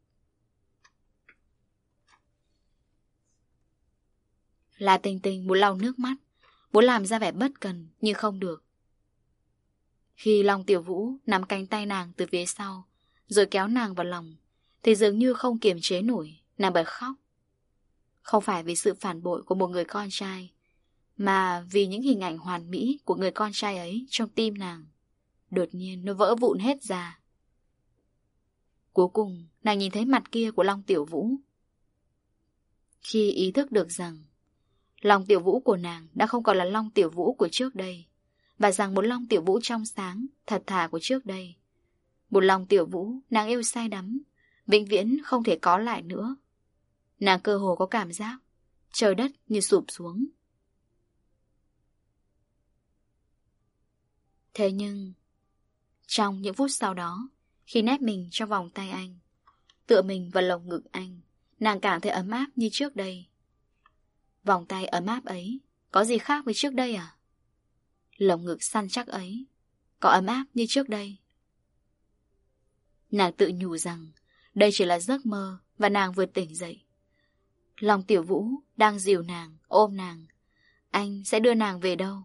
La Tinh Tinh muốn lau nước mắt, muốn làm ra vẻ bất cần nhưng không được. Khi Long Tiểu Vũ nắm cánh tay nàng từ phía sau rồi kéo nàng vào lòng thì dường như không kiềm chế nổi, nàng bật khóc. Không phải vì sự phản bội của một người con trai, mà vì những hình ảnh hoàn mỹ của người con trai ấy trong tim nàng đột nhiên nó vỡ vụn hết ra. Cuối cùng nàng nhìn thấy mặt kia của Long Tiểu Vũ. Khi ý thức được rằng Long Tiểu Vũ của nàng đã không còn là Long Tiểu Vũ của trước đây, và rằng một Long Tiểu Vũ trong sáng, thật thà của trước đây, một Long Tiểu Vũ nàng yêu say đắm, vĩnh viễn không thể có lại nữa, nàng cơ hồ có cảm giác trời đất như sụp xuống. Thế nhưng trong những phút sau đó, khi nép mình trong vòng tay anh, tựa mình vào lồng ngực anh, nàng cảm thấy ấm áp như trước đây. Vòng tay ấm áp ấy có gì khác với trước đây à? Lồng ngực săn chắc ấy có ấm áp như trước đây? Nàng tự nhủ rằng đây chỉ là giấc mơ và nàng vừa tỉnh dậy. Long Tiểu Vũ đang dìu nàng, ôm nàng. Anh sẽ đưa nàng về đâu?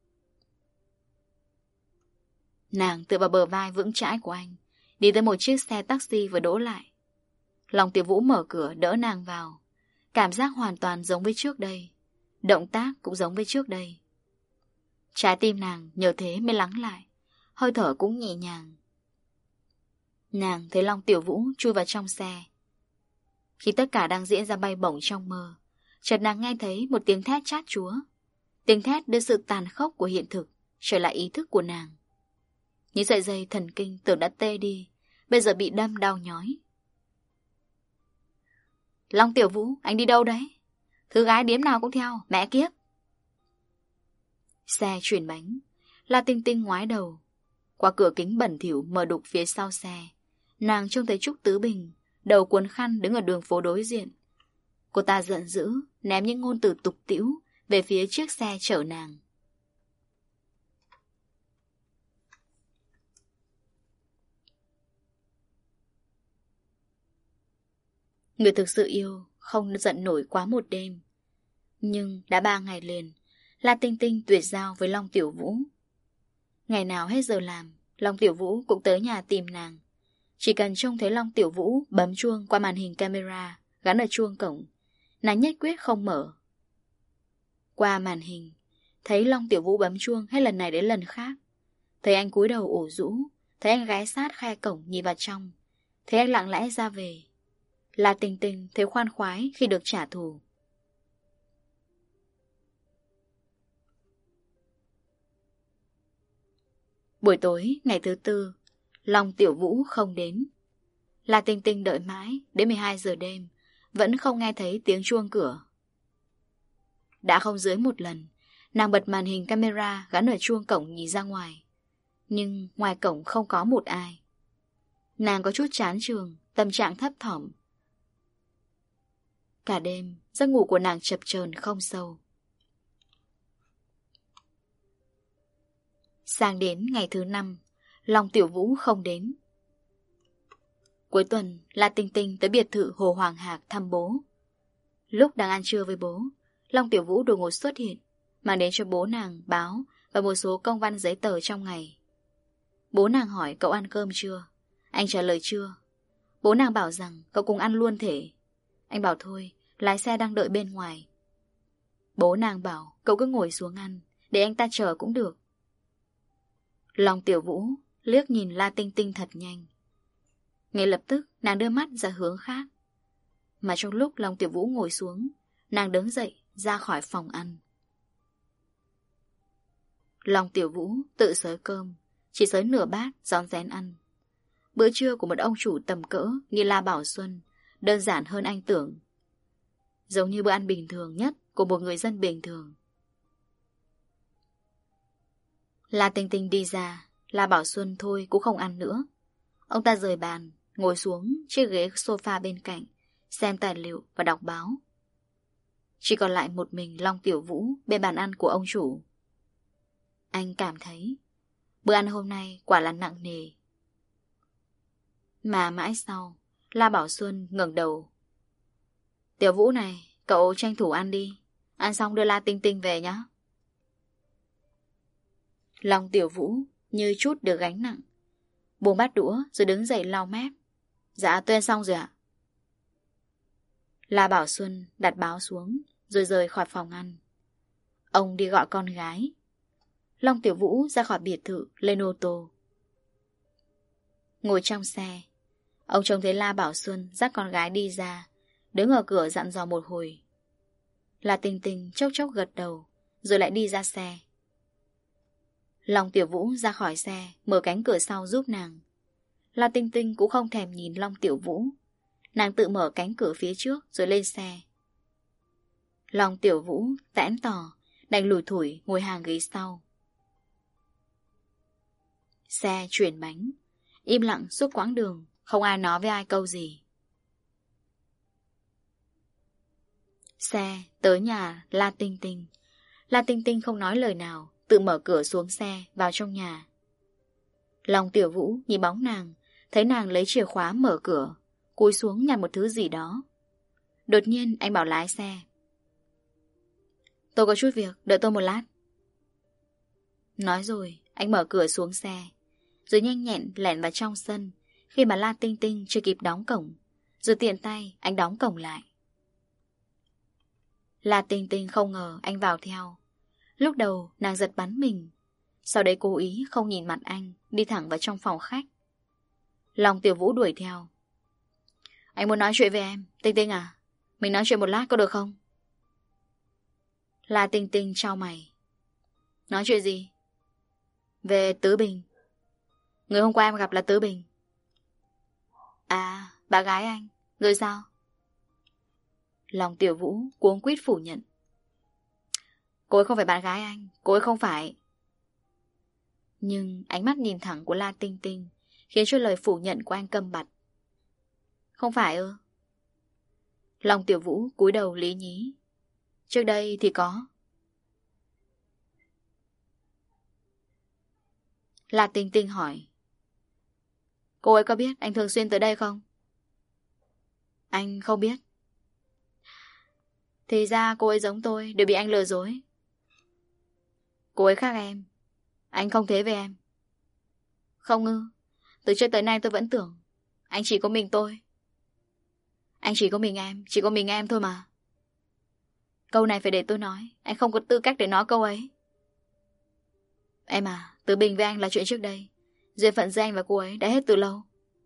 Nàng tựa vào bờ vai vững chãi của anh, đi tới một chiếc xe taxi vừa đỗ lại. Long Tiểu Vũ mở cửa đỡ nàng vào. Cảm giác hoàn toàn giống với trước đây, động tác cũng giống với trước đây. Trái tim nàng nhờ thế mới lắng lại, hơi thở cũng nhẹ nhàng. Nàng thấy Long Tiểu Vũ chui vào trong xe. Khi tất cả đang diễn ra bay bổng trong mơ, chợt nàng nghe thấy một tiếng thét chát chúa. Tiếng thét đưa sự tàn khốc của hiện thực trở lại ý thức của nàng. Những sợi dây thần kinh tưởng đã tê đi, bây giờ bị đâm đau nhói. Long Tiểu Vũ, anh đi đâu đấy? Thứ gái điếm nào cũng theo, mẹ kiếp. Xe chuyển bánh, La Tinh Tinh ngoái đầu. Qua cửa kính bẩn thỉu mở đục phía sau xe, nàng trông thấy Trúc Tứ Bình, đầu cuốn khăn đứng ở đường phố đối diện. Cô ta giận dữ, ném những ngôn từ tục tĩu về phía chiếc xe chở nàng. Người thực sự yêu không giận nổi quá một đêm. Nhưng đã ba ngày liền, La Tinh Tinh tuyệt giao với Long Tiểu Vũ. Ngày nào hết giờ làm, Long Tiểu Vũ cũng tới nhà tìm nàng. Chỉ cần trông thấy Long Tiểu Vũ bấm chuông qua màn hình camera gắn ở chuông cổng, nàng nhất quyết không mở. Qua màn hình, thấy Long Tiểu Vũ bấm chuông hết lần này đến lần khác. Thấy anh cúi đầu ủ rũ, thấy anh ghé sát khe cổng nhìn vào trong, thấy anh lặng lẽ ra về. La Tinh Tinh thấy khoan khoái khi được trả thù. Buổi tối ngày thứ tư, Long Tiểu Vũ không đến. La Tinh Tinh đợi mãi đến mười hai giờ đêm, vẫn không nghe thấy tiếng chuông cửa. Đã không dưới một lần, nàng bật màn hình camera gắn ở chuông cổng nhìn ra ngoài. Nhưng ngoài cổng không có một ai. Nàng có chút chán chường, tâm trạng thấp thỏm. Cả đêm, giấc ngủ của nàng chập chờn không sâu. Sang đến ngày thứ năm, Long Tiểu Vũ không đến. Cuối tuần, La Tinh Tinh tới biệt thự Hồ Hoàng Hạc thăm bố. Lúc đang ăn trưa với bố, Long Tiểu Vũ đột ngột xuất hiện, mang đến cho bố nàng báo và một số công văn giấy tờ trong ngày. Bố nàng hỏi cậu ăn cơm chưa? Anh trả lời chưa. Bố nàng bảo rằng cậu cùng ăn luôn thể. Anh bảo thôi, lái xe đang đợi bên ngoài. Bố nàng bảo cậu cứ ngồi xuống ăn, để anh ta chờ cũng được. Long Tiểu Vũ liếc nhìn La Tinh Tinh thật nhanh. Ngay lập tức nàng đưa mắt ra hướng khác. Mà trong lúc Long Tiểu Vũ ngồi xuống, nàng đứng dậy ra khỏi phòng ăn. Long Tiểu Vũ tự xới cơm, chỉ xới nửa bát rón rén ăn. Bữa trưa của một ông chủ tầm cỡ như La Bảo Xuân đơn giản hơn anh tưởng. Giống như bữa ăn bình thường nhất của một người dân bình thường. La Tinh Tinh đi ra, La Bảo Xuân thôi cũng không ăn nữa. Ông ta rời bàn, ngồi xuống chiếc ghế sofa bên cạnh, xem tài liệu và đọc báo. Chỉ còn lại một mình Long Tiểu Vũ bên bàn ăn của ông chủ. Anh cảm thấy bữa ăn hôm nay quả là nặng nề. Mà mãi sau, La Bảo Xuân ngẩng đầu. Tiểu Vũ này, cậu tranh thủ ăn đi. Ăn xong đưa La Tinh Tinh về nhé. Long Tiểu Vũ như chút được gánh nặng, buông bát đũa rồi đứng dậy lau mép. Dạ tôi ăn xong rồi ạ. La Bảo Xuân đặt báo xuống rồi rời khỏi phòng ăn. Ông đi gọi con gái. Long Tiểu Vũ ra khỏi biệt thự lên ô tô. Ngồi trong xe, ông trông thấy La Bảo Xuân dắt con gái đi ra, đứng ở cửa dặn dò một hồi. La Tinh Tinh chốc chốc gật đầu, rồi lại đi ra xe. Long Tiểu Vũ ra khỏi xe, mở cánh cửa sau giúp nàng. La Tinh Tinh cũng không thèm nhìn Long Tiểu Vũ. Nàng tự mở cánh cửa phía trước rồi lên xe. Long Tiểu Vũ tẽn tỏ, đành lủi thủi ngồi hàng ghế sau. Xe chuyển bánh, im lặng suốt quãng đường, không ai nói với ai câu gì. Xe tới nhà La Tinh Tinh. La Tinh Tinh không nói lời nào, tự mở cửa xuống xe vào trong nhà. Long Tiểu Vũ nhìn bóng nàng, thấy nàng lấy chìa khóa mở cửa, cúi xuống nhặt một thứ gì đó. Đột nhiên anh bảo lái xe. Tôi có chút việc, đợi tôi một lát. Nói rồi, anh mở cửa xuống xe, rồi nhanh nhẹn lẻn vào trong sân khi mà La Tinh Tinh chưa kịp đóng cổng, rồi tiện tay anh đóng cổng lại. La Tinh Tinh không ngờ anh vào theo. Lúc đầu nàng giật bắn mình, sau đấy cố ý không nhìn mặt anh, đi thẳng vào trong phòng khách. Long Tiểu Vũ đuổi theo. Anh muốn nói chuyện với em, Tinh Tinh à? Mình nói chuyện một lát có được không? La Tinh Tinh chau mày. Nói chuyện gì? Về Tứ Bình. Người hôm qua em gặp là Tứ Bình. À, bà gái anh. Rồi sao? Long Tiểu Vũ cuống quýt phủ nhận. Cô ấy không phải bạn gái anh. Cô ấy không phải. Nhưng ánh mắt nhìn thẳng của La Tinh Tinh khiến cho lời phủ nhận của anh câm bặt. Không phải ư? Long Tiểu Vũ cúi đầu lý nhí. Trước đây thì có. La Tinh Tinh hỏi. Cô ấy có biết anh thường xuyên tới đây không? Anh không biết. Thì ra cô ấy giống tôi, đều bị anh lừa dối. Cô ấy khác em. Anh không thế với em. Không ư? Từ trước tới nay tôi vẫn tưởng anh chỉ có mình tôi. Anh chỉ có mình em, chỉ có mình em thôi mà. Câu này phải để tôi nói. Anh không có tư cách để nói câu ấy. Em à, Tứ Bình với anh là chuyện trước đây. Duyên phận giữa anh và cô ấy đã hết từ lâu.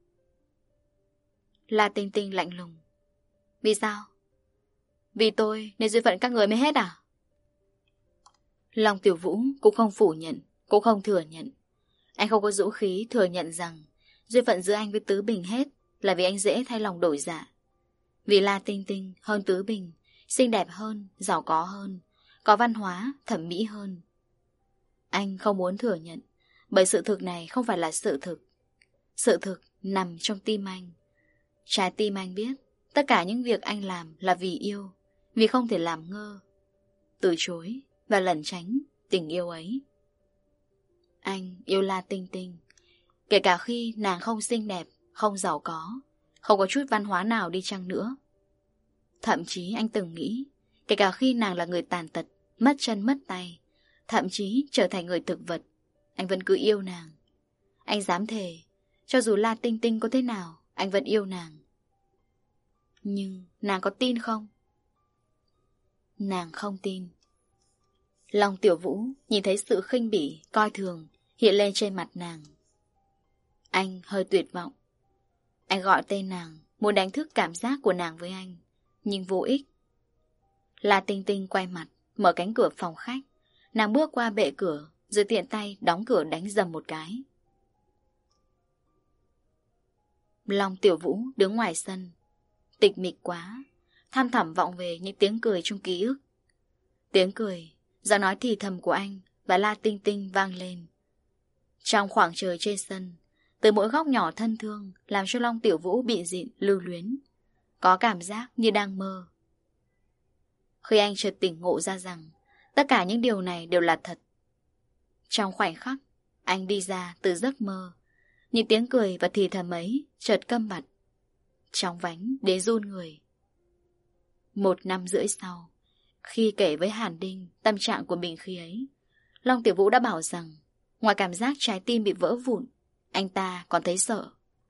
La Tinh Tinh lạnh lùng. Vì sao? Vì tôi nên duyên phận các người mới hết à? Long Tiểu Vũ cũng không phủ nhận, cũng không thừa nhận. Anh không có dũng khí thừa nhận rằng duyên phận giữa anh với Tứ Bình hết là vì anh dễ thay lòng đổi dạ. Vì La Tinh Tinh hơn Tứ Bình, xinh đẹp hơn, giàu có hơn, có văn hóa, thẩm mỹ hơn. Anh không muốn thừa nhận, bởi sự thực này không phải là sự thực. Sự thực nằm trong tim anh. Trái tim anh biết tất cả những việc anh làm là vì yêu, vì không thể làm ngơ, từ chối và lẩn tránh tình yêu ấy. Anh yêu La Tinh Tinh, kể cả khi nàng không xinh đẹp, không giàu có, không có chút văn hóa nào đi chăng nữa. Thậm chí anh từng nghĩ, kể cả khi nàng là người tàn tật, mất chân mất tay, thậm chí trở thành người thực vật, anh vẫn cứ yêu nàng. Anh dám thề, cho dù La Tinh Tinh có thế nào, anh vẫn yêu nàng. Nhưng nàng có tin không? Nàng không tin. Long Tiểu Vũ nhìn thấy sự khinh bỉ, coi thường hiện lên trên mặt nàng. Anh hơi tuyệt vọng. Anh gọi tên nàng, muốn đánh thức cảm giác của nàng với anh, nhưng vô ích. La Tinh Tinh quay mặt, mở cánh cửa phòng khách. Nàng bước qua bệ cửa, rồi tiện tay đóng cửa đánh dầm một cái. Long Tiểu Vũ đứng ngoài sân. Tịch mịch quá, thăm thẳm vọng về những tiếng cười trong ký ức. Tiếng cười, giọng nói thì thầm của anh và La Tinh Tinh vang lên. Trong khoảng trời trên sân, từ mỗi góc nhỏ thân thương làm cho Long Tiểu Vũ bị dịn lưu luyến, có cảm giác như đang mơ. khi anh chợt tỉnh ngộ ra rằng tất cả những điều này đều là thật. Trong khoảnh khắc anh đi ra từ giấc mơ, những tiếng cười và thì thầm ấy chợt câm bặt, chóng vánh đến run người. Một năm rưỡi sau, khi kể với Hàn Đinh tâm trạng của mình khi ấy, Long Tiểu Vũ đã bảo rằng ngoài cảm giác trái tim bị vỡ vụn, anh ta còn thấy sợ.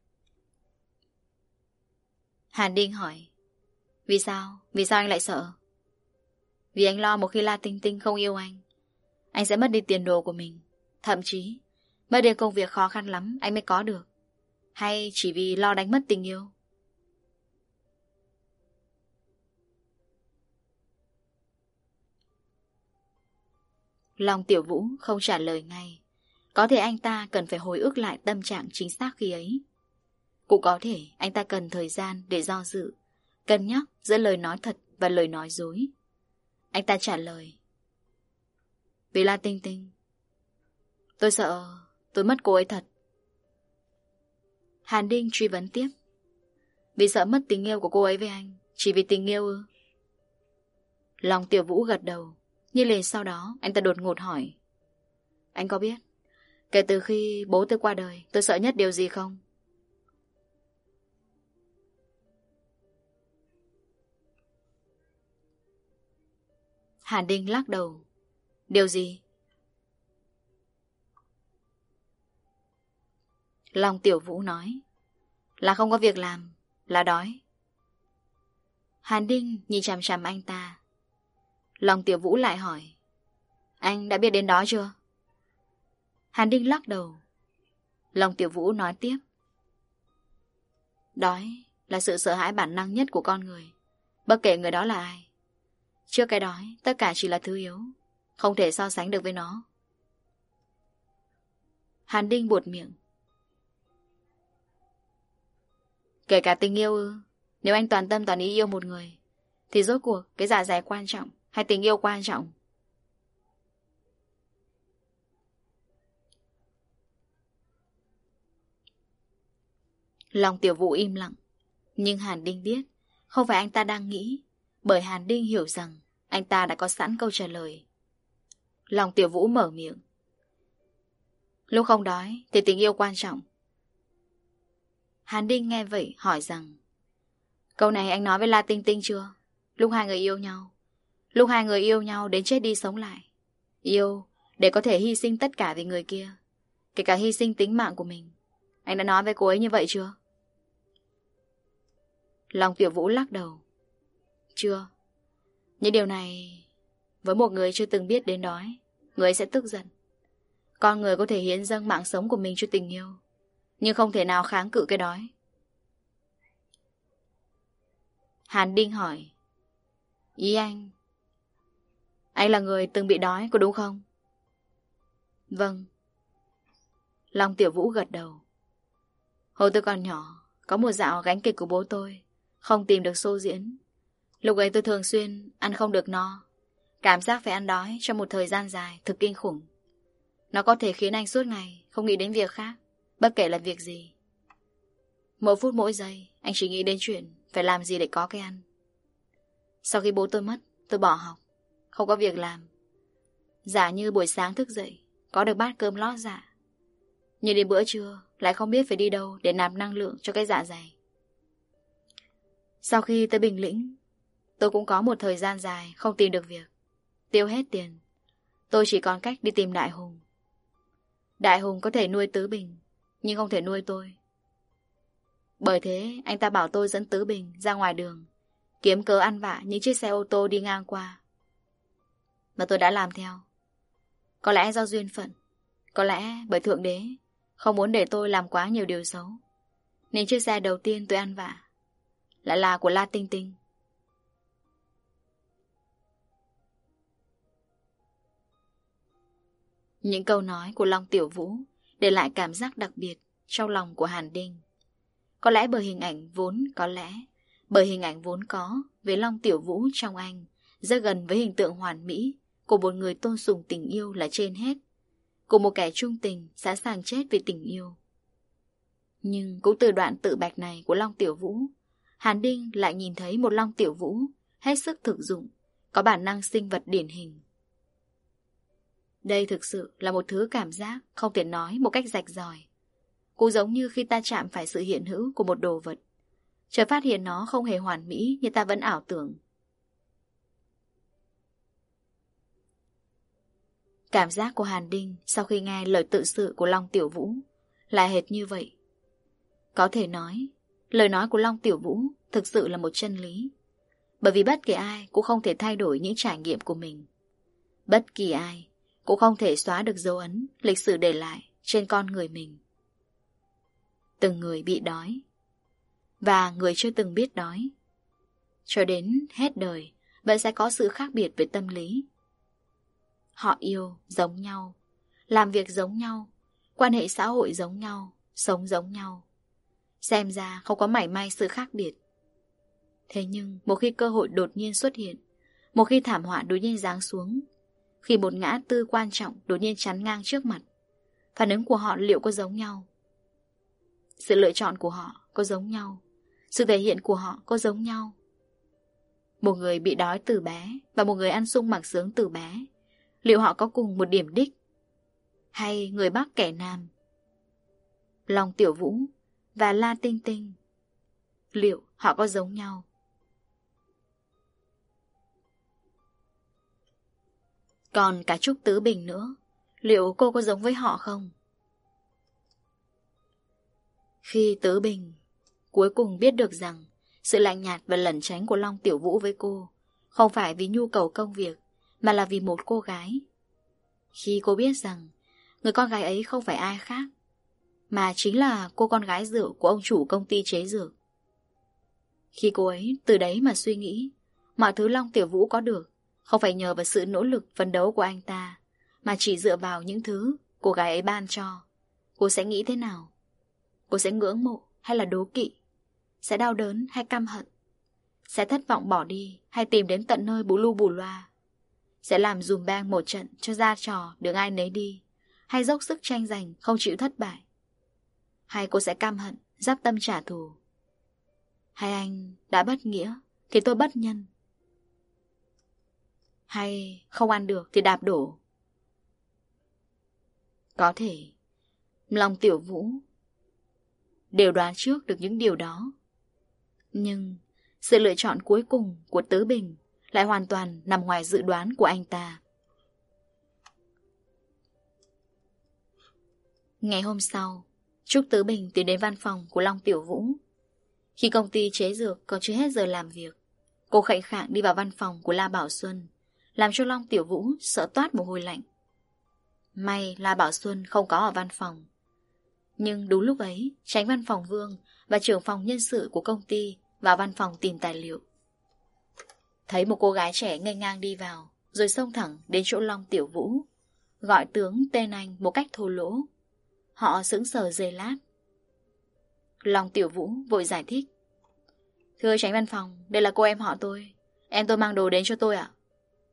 Hàn Đinh hỏi: Vì sao? Vì sao anh lại sợ? Vì anh lo một khi La Tinh Tinh không yêu anh, anh sẽ mất đi tiền đồ của mình, thậm chí mất đi công việc khó khăn lắm anh mới có được. Hay chỉ vì lo đánh mất tình yêu? Long Tiểu Vũ không trả lời ngay. Có thể anh ta cần phải hồi ức lại tâm trạng chính xác khi ấy. Cũng có thể anh ta cần thời gian để do dự, cân nhắc giữa lời nói thật và lời nói dối. Anh ta trả lời: Vì La Tinh Tinh. Tôi sợ tôi mất cô ấy thật. Hàn Đinh truy vấn tiếp: Vì sợ mất tình yêu của cô ấy với anh, chỉ vì tình yêu ư? Long Tiểu Vũ gật đầu. Nhưng liền sau đó anh ta đột ngột hỏi: Anh có biết kể từ khi bố tôi qua đời, tôi sợ nhất điều gì không? Hàn Đinh lắc đầu: Điều gì? Long Tiểu Vũ nói: Là không có việc làm, là đói. Hàn Đinh nhìn chằm chằm anh ta. Long Tiểu Vũ lại hỏi: Anh đã biết đến đó chưa? Hàn Đinh lắc đầu. Long Tiểu Vũ nói tiếp: Đói là sự sợ hãi bản năng nhất của con người, bất kể người đó là ai. Trước cái đói, tất cả chỉ là thứ yếu, không thể so sánh được với nó. Hàn Đinh buột miệng: Kể cả tình yêu ư? Nếu anh toàn tâm toàn ý yêu một người, thì rốt cuộc cái dạ dày quan trọng hay tình yêu quan trọng? Long Tiểu Vũ im lặng. Nhưng Hàn Đinh biết không phải anh ta đang nghĩ, bởi Hàn Đinh hiểu rằng anh ta đã có sẵn câu trả lời. Long Tiểu Vũ mở miệng: Lúc không đói thì tình yêu quan trọng. Hàn Đinh nghe vậy hỏi rằng: Câu này anh nói với La Tinh Tinh chưa? Lúc hai người yêu nhau, Lúc hai người yêu nhau đến chết đi sống lại, yêu để có thể hy sinh tất cả vì người kia, kể cả hy sinh tính mạng của mình. Anh đã nói với cô ấy như vậy chưa? Long Tiểu Vũ lắc đầu: Chưa. Những điều này với một người chưa từng biết đến đói, người ấy sẽ tức giận. Con người có thể hiến dâng mạng sống của mình cho tình yêu, nhưng không thể nào kháng cự cái đói. Hàn Đinh hỏi: Ý anh Anh là người từng bị đói, có đúng không? Vâng. Long Tiểu Vũ gật đầu. Hồi tôi còn nhỏ, có một dạo gánh kịch của bố tôi không tìm được show diễn. Lúc ấy tôi thường xuyên ăn không được no. Cảm giác phải ăn đói trong một thời gian dài thực kinh khủng. Nó có thể khiến anh suốt ngày không nghĩ đến việc khác, bất kể là việc gì. Mỗi phút mỗi giây anh chỉ nghĩ đến chuyện phải làm gì để có cái ăn. Sau khi bố tôi mất, tôi bỏ học, không có việc làm. Giả như buổi sáng thức dậy có được bát cơm lót dạ, nhưng đến bữa trưa lại không biết phải đi đâu để nạp năng lượng cho cái dạ dày. Sau khi tới Bình Lĩnh, tôi cũng có một thời gian dài không tìm được việc, tiêu hết tiền. Tôi chỉ còn cách đi tìm Đại Hùng. Đại Hùng có thể nuôi Tứ Bình, nhưng không thể nuôi tôi. Bởi thế anh ta bảo tôi dẫn Tứ Bình ra ngoài đường, kiếm cớ ăn vạ những chiếc xe ô tô đi ngang qua. Mà tôi đã làm theo. Có lẽ do duyên phận, có lẽ bởi Thượng Đế không muốn để tôi làm quá nhiều điều xấu, nên chiếc xe đầu tiên tôi ăn vạ lại là của La Tinh Tinh. Những câu nói của Long Tiểu Vũ để lại cảm giác đặc biệt trong lòng của Hàn Đinh. Có lẽ bởi hình ảnh vốn Có lẽ bởi hình ảnh vốn có về Long Tiểu Vũ trong anh rất gần với hình tượng hoàn mỹ của một người tôn sùng tình yêu là trên hết, của một kẻ trung tình sẵn sàng chết vì tình yêu. Nhưng cũng từ đoạn tự bạch này của Long Tiểu Vũ, Hàn Đinh lại nhìn thấy một Long Tiểu Vũ hết sức thực dụng, có bản năng sinh vật điển hình. Đây thực sự là một thứ cảm giác không thể nói một cách rạch ròi. Cũng giống như khi ta chạm phải sự hiện hữu của một đồ vật, chợt phát hiện nó không hề hoàn mỹ như ta vẫn ảo tưởng. Cảm giác của Hàn Đinh sau khi nghe lời tự sự của Long Tiểu Vũ lại hệt như vậy. Có thể nói, lời nói của Long Tiểu Vũ thực sự là một chân lý. Bởi vì bất kỳ ai cũng không thể thay đổi những trải nghiệm của mình. Bất kỳ ai cũng không thể xóa được dấu ấn lịch sử để lại trên con người mình. Từng người bị đói, và người chưa từng biết đói, cho đến hết đời vẫn sẽ có sự khác biệt về tâm lý. Họ yêu giống nhau, làm việc giống nhau, quan hệ xã hội giống nhau, sống giống nhau. Xem ra không có mảy may sự khác biệt. Thế nhưng một khi cơ hội đột nhiên xuất hiện, một khi thảm họa đột nhiên giáng xuống, khi một ngã tư quan trọng đột nhiên chắn ngang trước mặt, phản ứng của họ liệu có giống nhau? Sự lựa chọn của họ có giống nhau? Sự thể hiện của họ có giống nhau? Một người bị đói từ bé và một người ăn sung mặc sướng từ bé, liệu họ có cùng một điểm đích? Hay người Bắc kẻ Nam? Long Tiểu Vũ và La Tinh Tinh, liệu họ có giống nhau? Còn cả Trúc Tứ Bình nữa, liệu cô có giống với họ không? Khi Tứ Bình cuối cùng biết được rằng sự lạnh nhạt và lẩn tránh của Long Tiểu Vũ với cô không phải vì nhu cầu công việc, mà là vì một cô gái. Khi cô biết rằng người con gái ấy không phải ai khác, mà chính là cô con gái rượu của ông chủ công ty chế dược. Khi cô ấy từ đấy mà suy nghĩ, mọi thứ Long Tiểu Vũ có được không phải nhờ vào sự nỗ lực phấn đấu của anh ta, mà chỉ dựa vào những thứ cô gái ấy ban cho, cô sẽ nghĩ thế nào? Cô sẽ ngưỡng mộ hay là đố kỵ? Sẽ đau đớn hay căm hận? Sẽ thất vọng bỏ đi hay tìm đến tận nơi bù lu bù loa? Sẽ làm dùm beng một trận cho ra trò được ai nấy đi, hay dốc sức tranh giành không chịu thất bại? Hay cô sẽ căm hận, giáp tâm trả thù? Hay anh đã bất nghĩa thì tôi bất nhân? Hay không ăn được thì đạp đổ? Có thể Long Tiểu Vũ đều đoán trước được những điều đó, nhưng sự lựa chọn cuối cùng của Tứ Bình lại hoàn toàn nằm ngoài dự đoán của anh ta. Ngày hôm sau, Trúc Tứ Bình tiến đến văn phòng của Long Tiểu Vũ. Khi công ty chế dược còn chưa hết giờ làm việc, cô khệnh khạng đi vào văn phòng của La Bảo Xuân, làm cho Long Tiểu Vũ sợ toát mồ hôi lạnh. May La Bảo Xuân không có ở văn phòng. Nhưng đúng lúc ấy, Chánh văn phòng Vương và trưởng phòng nhân sự của công ty vào văn phòng tìm tài liệu. Thấy một cô gái trẻ nghênh ngang đi vào, rồi xông thẳng đến chỗ Long Tiểu Vũ, gọi tướng tên anh một cách thô lỗ. Họ sững sờ giây lát. Long Tiểu Vũ vội giải thích. Thưa Chánh văn phòng, đây là cô em họ tôi. Em tôi mang đồ đến cho tôi ạ.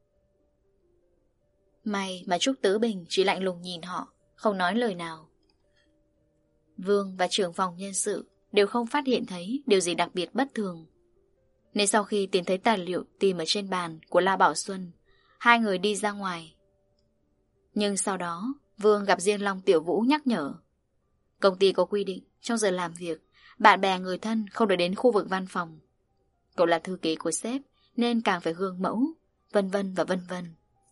May mà Trúc Tứ Bình chỉ lạnh lùng nhìn họ, không nói lời nào. Vương và trưởng phòng nhân sự đều không phát hiện thấy điều gì đặc biệt bất thường, nên sau khi tìm thấy tài liệu tìm ở trên bàn của La Bảo Xuân, hai người đi ra ngoài. Nhưng sau đó Vương gặp riêng Long Tiểu Vũ nhắc nhở. Công ty có quy định trong giờ làm việc, bạn bè người thân không được đến khu vực văn phòng. Cậu là thư ký của sếp nên càng phải gương mẫu, vân vân và vân vân.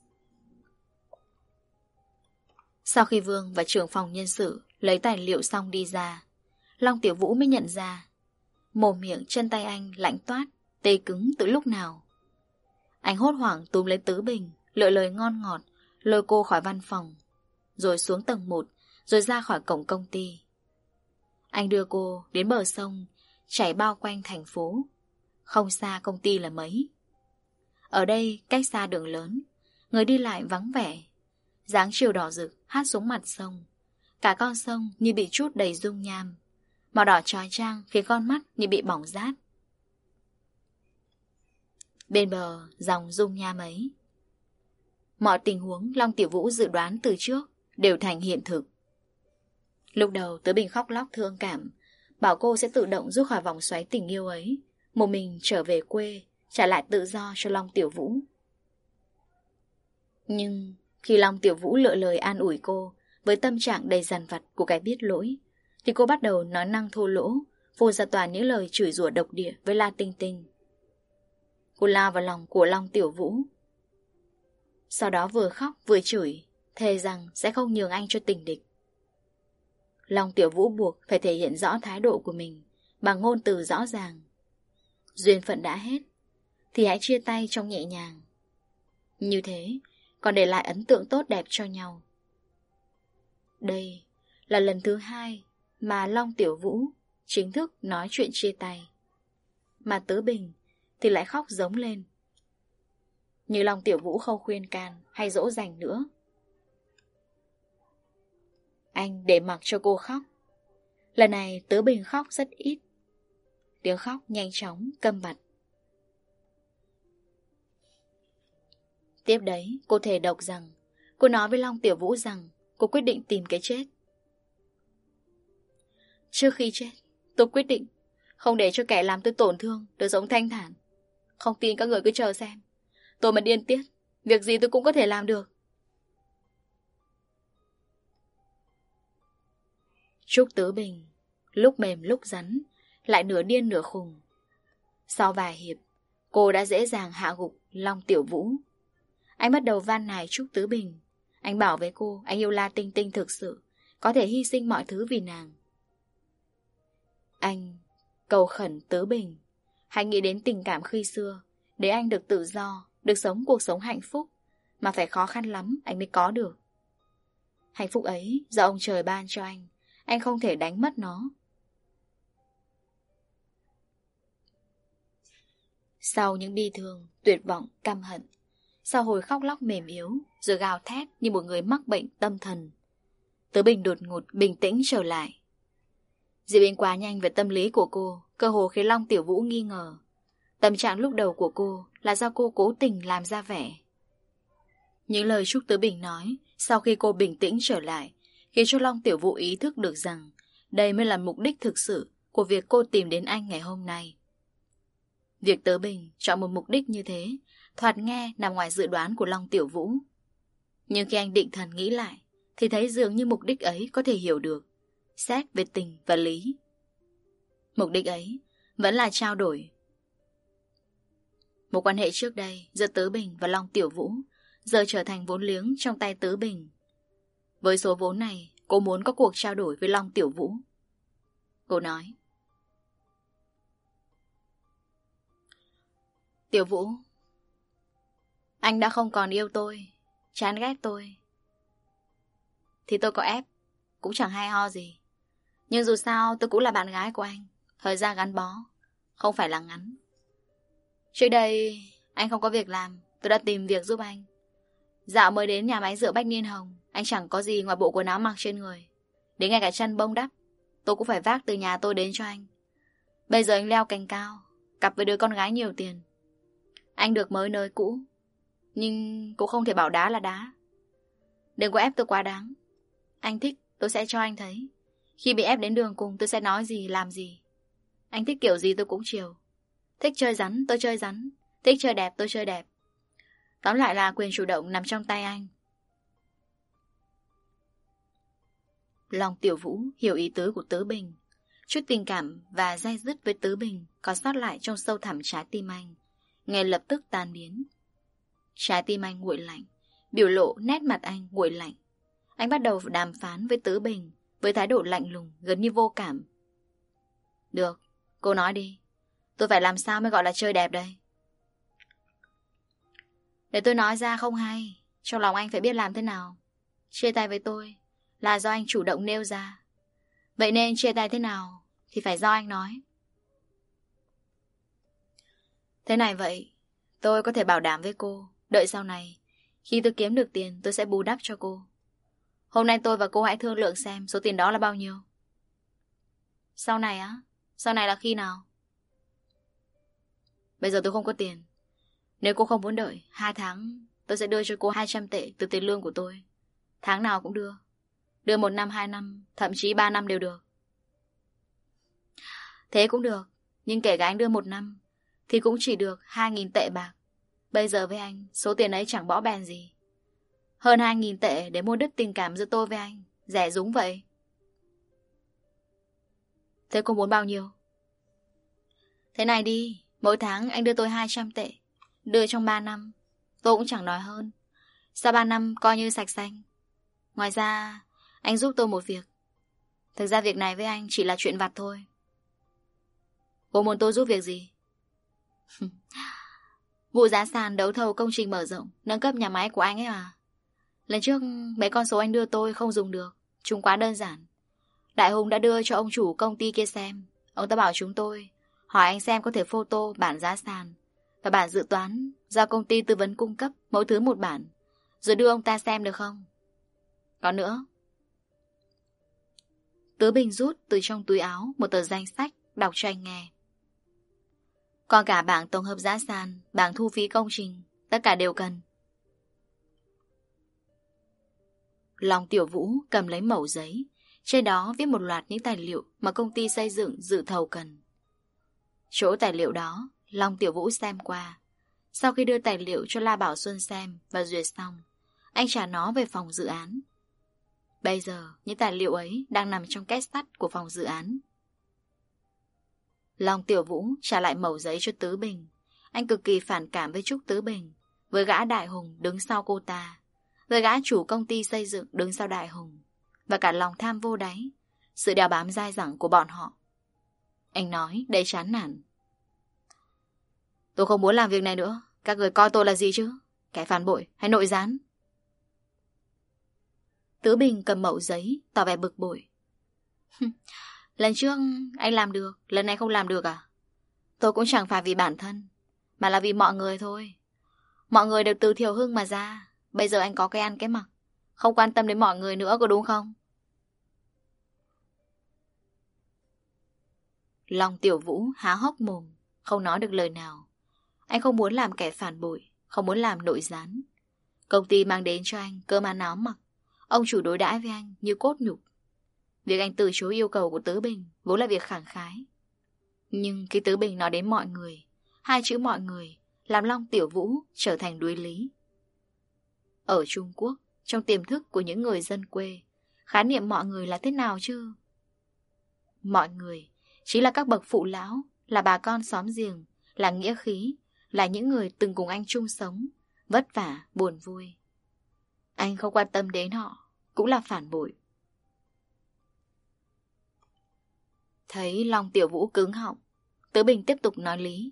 Sau khi Vương và trưởng phòng nhân sự lấy tài liệu xong đi ra, Long Tiểu Vũ mới nhận ra mồm miệng chân tay anh lạnh toát, tê cứng từ lúc nào. Anh hốt hoảng túm lấy Tứ Bình, lựa lời ngon ngọt, lôi cô khỏi văn phòng, rồi xuống tầng một, rồi ra khỏi cổng công ty. Anh đưa cô đến bờ sông, chảy bao quanh thành phố, không xa công ty là mấy. Ở đây cách xa đường lớn, người đi lại vắng vẻ. Dáng chiều đỏ rực hát xuống mặt sông, cả con sông như bị trút đầy dung nham, màu đỏ chói chang khiến con mắt như bị bỏng rát. Bên bờ dòng dung nham ấy, mọi tình huống Long Tiểu Vũ dự đoán từ trước đều thành hiện thực. Lúc đầu Tứ Bình khóc lóc thương cảm, bảo cô sẽ tự động rút khỏi vòng xoáy tình yêu ấy, một mình trở về quê, trả lại tự do cho Long Tiểu Vũ. Nhưng khi Long Tiểu Vũ lựa lời an ủi cô với tâm trạng đầy dằn vặt của cái biết lỗi, thì cô bắt đầu nói năng thô lỗ, phun ra toàn những lời chửi rủa độc địa với La Tinh Tinh. Cô lao vào lòng của Long Tiểu Vũ, sau đó vừa khóc vừa chửi, thề rằng sẽ không nhường anh cho tình địch. Long Tiểu Vũ buộc phải thể hiện rõ thái độ của mình bằng ngôn từ rõ ràng. Duyên phận đã hết thì hãy chia tay trong nhẹ nhàng. Như thế còn để lại ấn tượng tốt đẹp cho nhau. Đây là lần thứ hai mà Long Tiểu Vũ chính thức nói chuyện chia tay, mà Tứ Bình thì lại khóc giống lên. Như Long Tiểu Vũ không khuyên can hay dỗ dành nữa, anh để mặc cho cô khóc. Lần này Tứ Bình khóc rất ít, tiếng khóc nhanh chóng câm bặt. Tiếp đấy cô thề độc rằng, cô nói với Long Tiểu Vũ rằng cô quyết định tìm cái chết. Trước khi chết, tôi quyết định không để cho kẻ làm tôi tổn thương được sống thanh thản. Không tin các người cứ chờ xem, tôi mà điên tiết, việc gì tôi cũng có thể làm được. Trúc Tứ Bình lúc mềm lúc rắn, lại nửa điên nửa khùng. Sau vài hiệp, cô đã dễ dàng hạ gục Long Tiểu Vũ. Anh bắt đầu van nài Trúc Tứ Bình. Anh bảo với cô anh yêu La Tinh Tinh thực sự, có thể hy sinh mọi thứ vì nàng. Anh cầu khẩn Tứ Bình hãy nghĩ đến tình cảm khi xưa, để anh được tự do, được sống cuộc sống hạnh phúc mà phải khó khăn lắm anh mới có được. Hạnh phúc ấy do ông trời ban cho anh, anh không thể đánh mất nó. Sau những bi thương, tuyệt vọng, căm hận, sau hồi khóc lóc mềm yếu, rồi gào thét như một người mắc bệnh tâm thần, Tứ Bình đột ngột bình tĩnh trở lại. Diễn biến quá nhanh về tâm lý của cô, cơ hồ khiến Long Tiểu Vũ nghi ngờ tâm trạng lúc đầu của cô là do cô cố tình làm ra vẻ. Những lời Trúc Tứ Bình nói sau khi cô bình tĩnh trở lại khiến cho Long Tiểu Vũ ý thức được rằng đây mới là mục đích thực sự của việc cô tìm đến anh ngày hôm nay. Việc Tứ Bình chọn một mục đích như thế thoạt nghe nằm ngoài dự đoán của Long Tiểu Vũ. Nhưng khi anh định thần nghĩ lại thì thấy dường như mục đích ấy có thể hiểu được, xét về tình và lý. Mục đích ấy vẫn là trao đổi. Một quan hệ trước đây giữa Tứ Bình và Long Tiểu Vũ giờ trở thành vốn liếng trong tay Tứ Bình. Với số vốn này, cô muốn có cuộc trao đổi với Long Tiểu Vũ. Cô nói: Tiểu Vũ, anh đã không còn yêu tôi, chán ghét tôi, thì tôi có ép cũng chẳng hay ho gì. Nhưng dù sao tôi cũng là bạn gái của anh. Thời gian gắn bó không phải là ngắn. Trước đây anh không có việc làm, tôi đã tìm việc giúp anh. Dạo mới đến nhà máy rượu Bách Niên Hồng, anh chẳng có gì ngoài bộ quần áo mặc trên người, đến ngay cả chân bông đắp tôi cũng phải vác từ nhà tôi đến cho anh. Bây giờ anh leo cành cao, cặp với đứa con gái nhiều tiền. Anh được mới nơi cũ, nhưng cũng không thể bảo đá là đá. Đừng có ép tôi quá đáng. Anh thích tôi sẽ cho anh thấy. Khi bị ép đến đường cùng tôi sẽ nói gì làm gì. Anh thích kiểu gì tôi cũng chiều. Thích chơi rắn tôi chơi rắn, thích chơi đẹp tôi chơi đẹp. Tóm lại là quyền chủ động nằm trong tay anh. Long Tiểu Vũ hiểu ý tứ của Tứ Bình. Chút tình cảm và day dứt với Tứ Bình còn sót lại trong sâu thẳm trái tim anh ngay lập tức tan biến. Trái tim anh nguội lạnh, biểu lộ nét mặt anh nguội lạnh. Anh bắt đầu đàm phán với Tứ Bình với thái độ lạnh lùng, gần như vô cảm. Được, cô nói đi. Tôi phải làm sao mới gọi là chơi đẹp đây? Để tôi nói ra không hay, trong lòng anh phải biết làm thế nào. Chia tay với tôi là do anh chủ động nêu ra. Vậy nên chia tay thế nào thì phải do anh nói. Thế này vậy, tôi có thể bảo đảm với cô, đợi sau này, khi tôi kiếm được tiền tôi sẽ bù đắp cho cô. Hôm nay tôi và cô hãy thương lượng xem số tiền đó là bao nhiêu. Sau này á? Sau này là khi nào? Bây giờ tôi không có tiền. Nếu cô không muốn đợi, hai tháng tôi sẽ đưa cho cô hai trăm tệ từ tiền lương của tôi. Tháng nào cũng đưa. Đưa một năm, hai năm, thậm chí ba năm đều được. Thế cũng được, nhưng kể cả anh đưa một năm thì cũng chỉ được hai nghìn tệ bạc. Bây giờ với anh, số tiền ấy chẳng bỏ bèn gì. Hơn hai nghìn tệ để mua đứt tình cảm giữa tôi với anh. Rẻ rúng vậy. Thế cô muốn bao nhiêu? Thế này đi, mỗi tháng anh đưa tôi hai trăm tệ. Đưa trong ba năm. Tôi cũng chẳng nói hơn. Sau ba năm coi như sạch xanh. Ngoài ra, anh giúp tôi một việc. Thực ra việc này với anh chỉ là chuyện vặt thôi. Cô muốn tôi giúp việc gì? Vụ giá sàn đấu thầu công trình mở rộng, nâng cấp nhà máy của anh ấy à? Lần trước mấy con số anh đưa tôi không dùng được. Chúng quá đơn giản. Đại Hùng đã đưa cho ông chủ công ty kia xem. Ông ta bảo chúng tôi hỏi anh xem có thể photo bản giá sàn và bản dự toán do công ty tư vấn cung cấp, mỗi thứ một bản, rồi đưa ông ta xem được không? Còn nữa. Tứ Bình rút từ trong túi áo một tờ danh sách, đọc cho anh nghe. Còn cả bảng tổng hợp giá sàn, bảng thu phí công trình, tất cả đều cần. Long Tiểu Vũ cầm lấy mẩu giấy, trên đó viết một loạt những tài liệu mà công ty xây dựng dự thầu cần. Chỗ tài liệu đó, Long Tiểu Vũ xem qua. Sau khi đưa tài liệu cho La Bảo Xuân xem và duyệt xong, anh trả nó về phòng dự án. Bây giờ, những tài liệu ấy đang nằm trong két sắt của phòng dự án. Long Tiểu Vũ trả lại mẩu giấy cho Tứ Bình. Anh cực kỳ phản cảm với Trúc Tứ Bình, với gã Đại Hùng đứng sau cô ta, với gã chủ công ty xây dựng đứng sau Đại Hùng, và cả lòng tham vô đáy, sự đeo bám dai dẳng của bọn họ. Anh nói đầy chán nản. Tôi không muốn làm việc này nữa. Các người coi tôi là gì chứ? Kẻ phản bội hay nội gián? Tứ Bình cầm mẩu giấy, tỏ vẻ bực bội. Lần trước anh làm được, lần này không làm được à? Tôi cũng chẳng phải vì bản thân, mà là vì mọi người thôi. Mọi người đều từ Thiều Hưng mà ra. Bây giờ anh có cái ăn cái mặc, không quan tâm đến mọi người nữa, có đúng không? Long Tiểu Vũ há hốc mồm, không nói được lời nào. Anh không muốn làm kẻ phản bội, không muốn làm nội gián. Công ty mang đến cho anh cơm ăn áo mặc, ông chủ đối đãi với anh như cốt nhục. Việc anh từ chối yêu cầu của Tứ Bình vốn là việc khẳng khái. Nhưng khi Tứ Bình nói đến mọi người, hai chữ mọi người làm Long Tiểu Vũ trở thành đối lý. Ở Trung Quốc, trong tiềm thức của những người dân quê, khái niệm mọi người là thế nào chứ? Mọi người chính là các bậc phụ lão, là bà con xóm giềng, là nghĩa khí, là những người từng cùng anh chung sống, vất vả, buồn vui. Anh không quan tâm đến họ, cũng là phản bội. Thấy Long Tiểu Vũ cứng họng, Tứ Bình tiếp tục nói lý.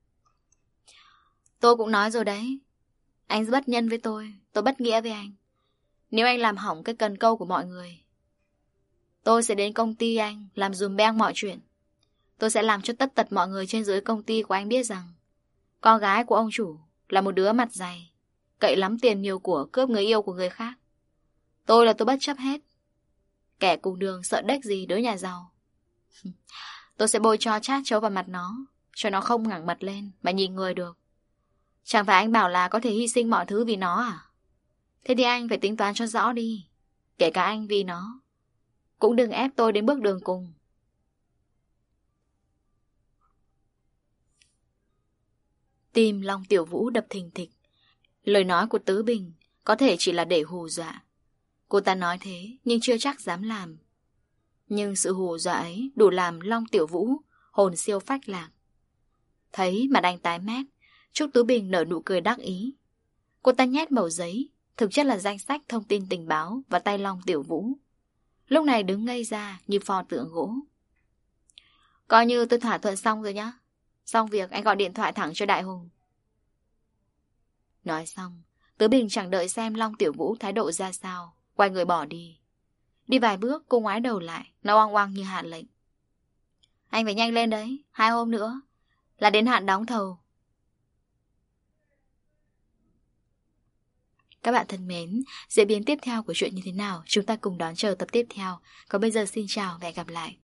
Tôi cũng nói rồi đấy. Anh bất nhân với tôi, tôi bất nghĩa với anh. Nếu anh làm hỏng cái cần câu của mọi người, tôi sẽ đến công ty anh làm dùm beng mọi chuyện. Tôi sẽ làm cho tất tật mọi người trên dưới công ty của anh biết rằng con gái của ông chủ là một đứa mặt dày, cậy lắm tiền nhiều của cướp người yêu của người khác. Tôi là tôi bất chấp hết. Kẻ cùng đường sợ đếch gì đứa nhà giàu. Tôi sẽ bôi cho chát chấu vào mặt nó, cho nó không ngẩng mặt lên mà nhìn người được. Chẳng phải anh bảo là có thể hy sinh mọi thứ vì nó à? Thế thì anh phải tính toán cho rõ đi. Kể cả anh vì nó, cũng đừng ép tôi đến bước đường cùng. Tim Long Tiểu Vũ đập thình thịch. Lời nói của Tứ Bình có thể chỉ là để hù dọa. Cô ta nói thế nhưng chưa chắc dám làm. Nhưng sự hù dọa ấy đủ làm Long Tiểu Vũ hồn siêu phách lạc. Thấy mặt anh tái mét, Trúc Tứ Bình nở nụ cười đắc ý. Cô ta nhét mẩu giấy, thực chất là danh sách thông tin tình báo, vào tay Long Tiểu Vũ. Lúc này đứng ngây ra như pho tượng gỗ. Coi như tôi thỏa thuận xong rồi nhá. Xong việc anh gọi điện thoại thẳng cho Đại Hùng. Nói xong, Tứ Bình chẳng đợi xem Long Tiểu Vũ thái độ ra sao, quay người bỏ đi. Đi vài bước cô ngoái đầu lại, nó oang oang như hạn lệnh. Anh phải nhanh lên đấy, hai hôm nữa là đến hạn đóng thầu. Các bạn thân mến, diễn biến tiếp theo của chuyện như thế nào chúng ta cùng đón chờ tập tiếp theo. Còn bây giờ xin chào và hẹn gặp lại.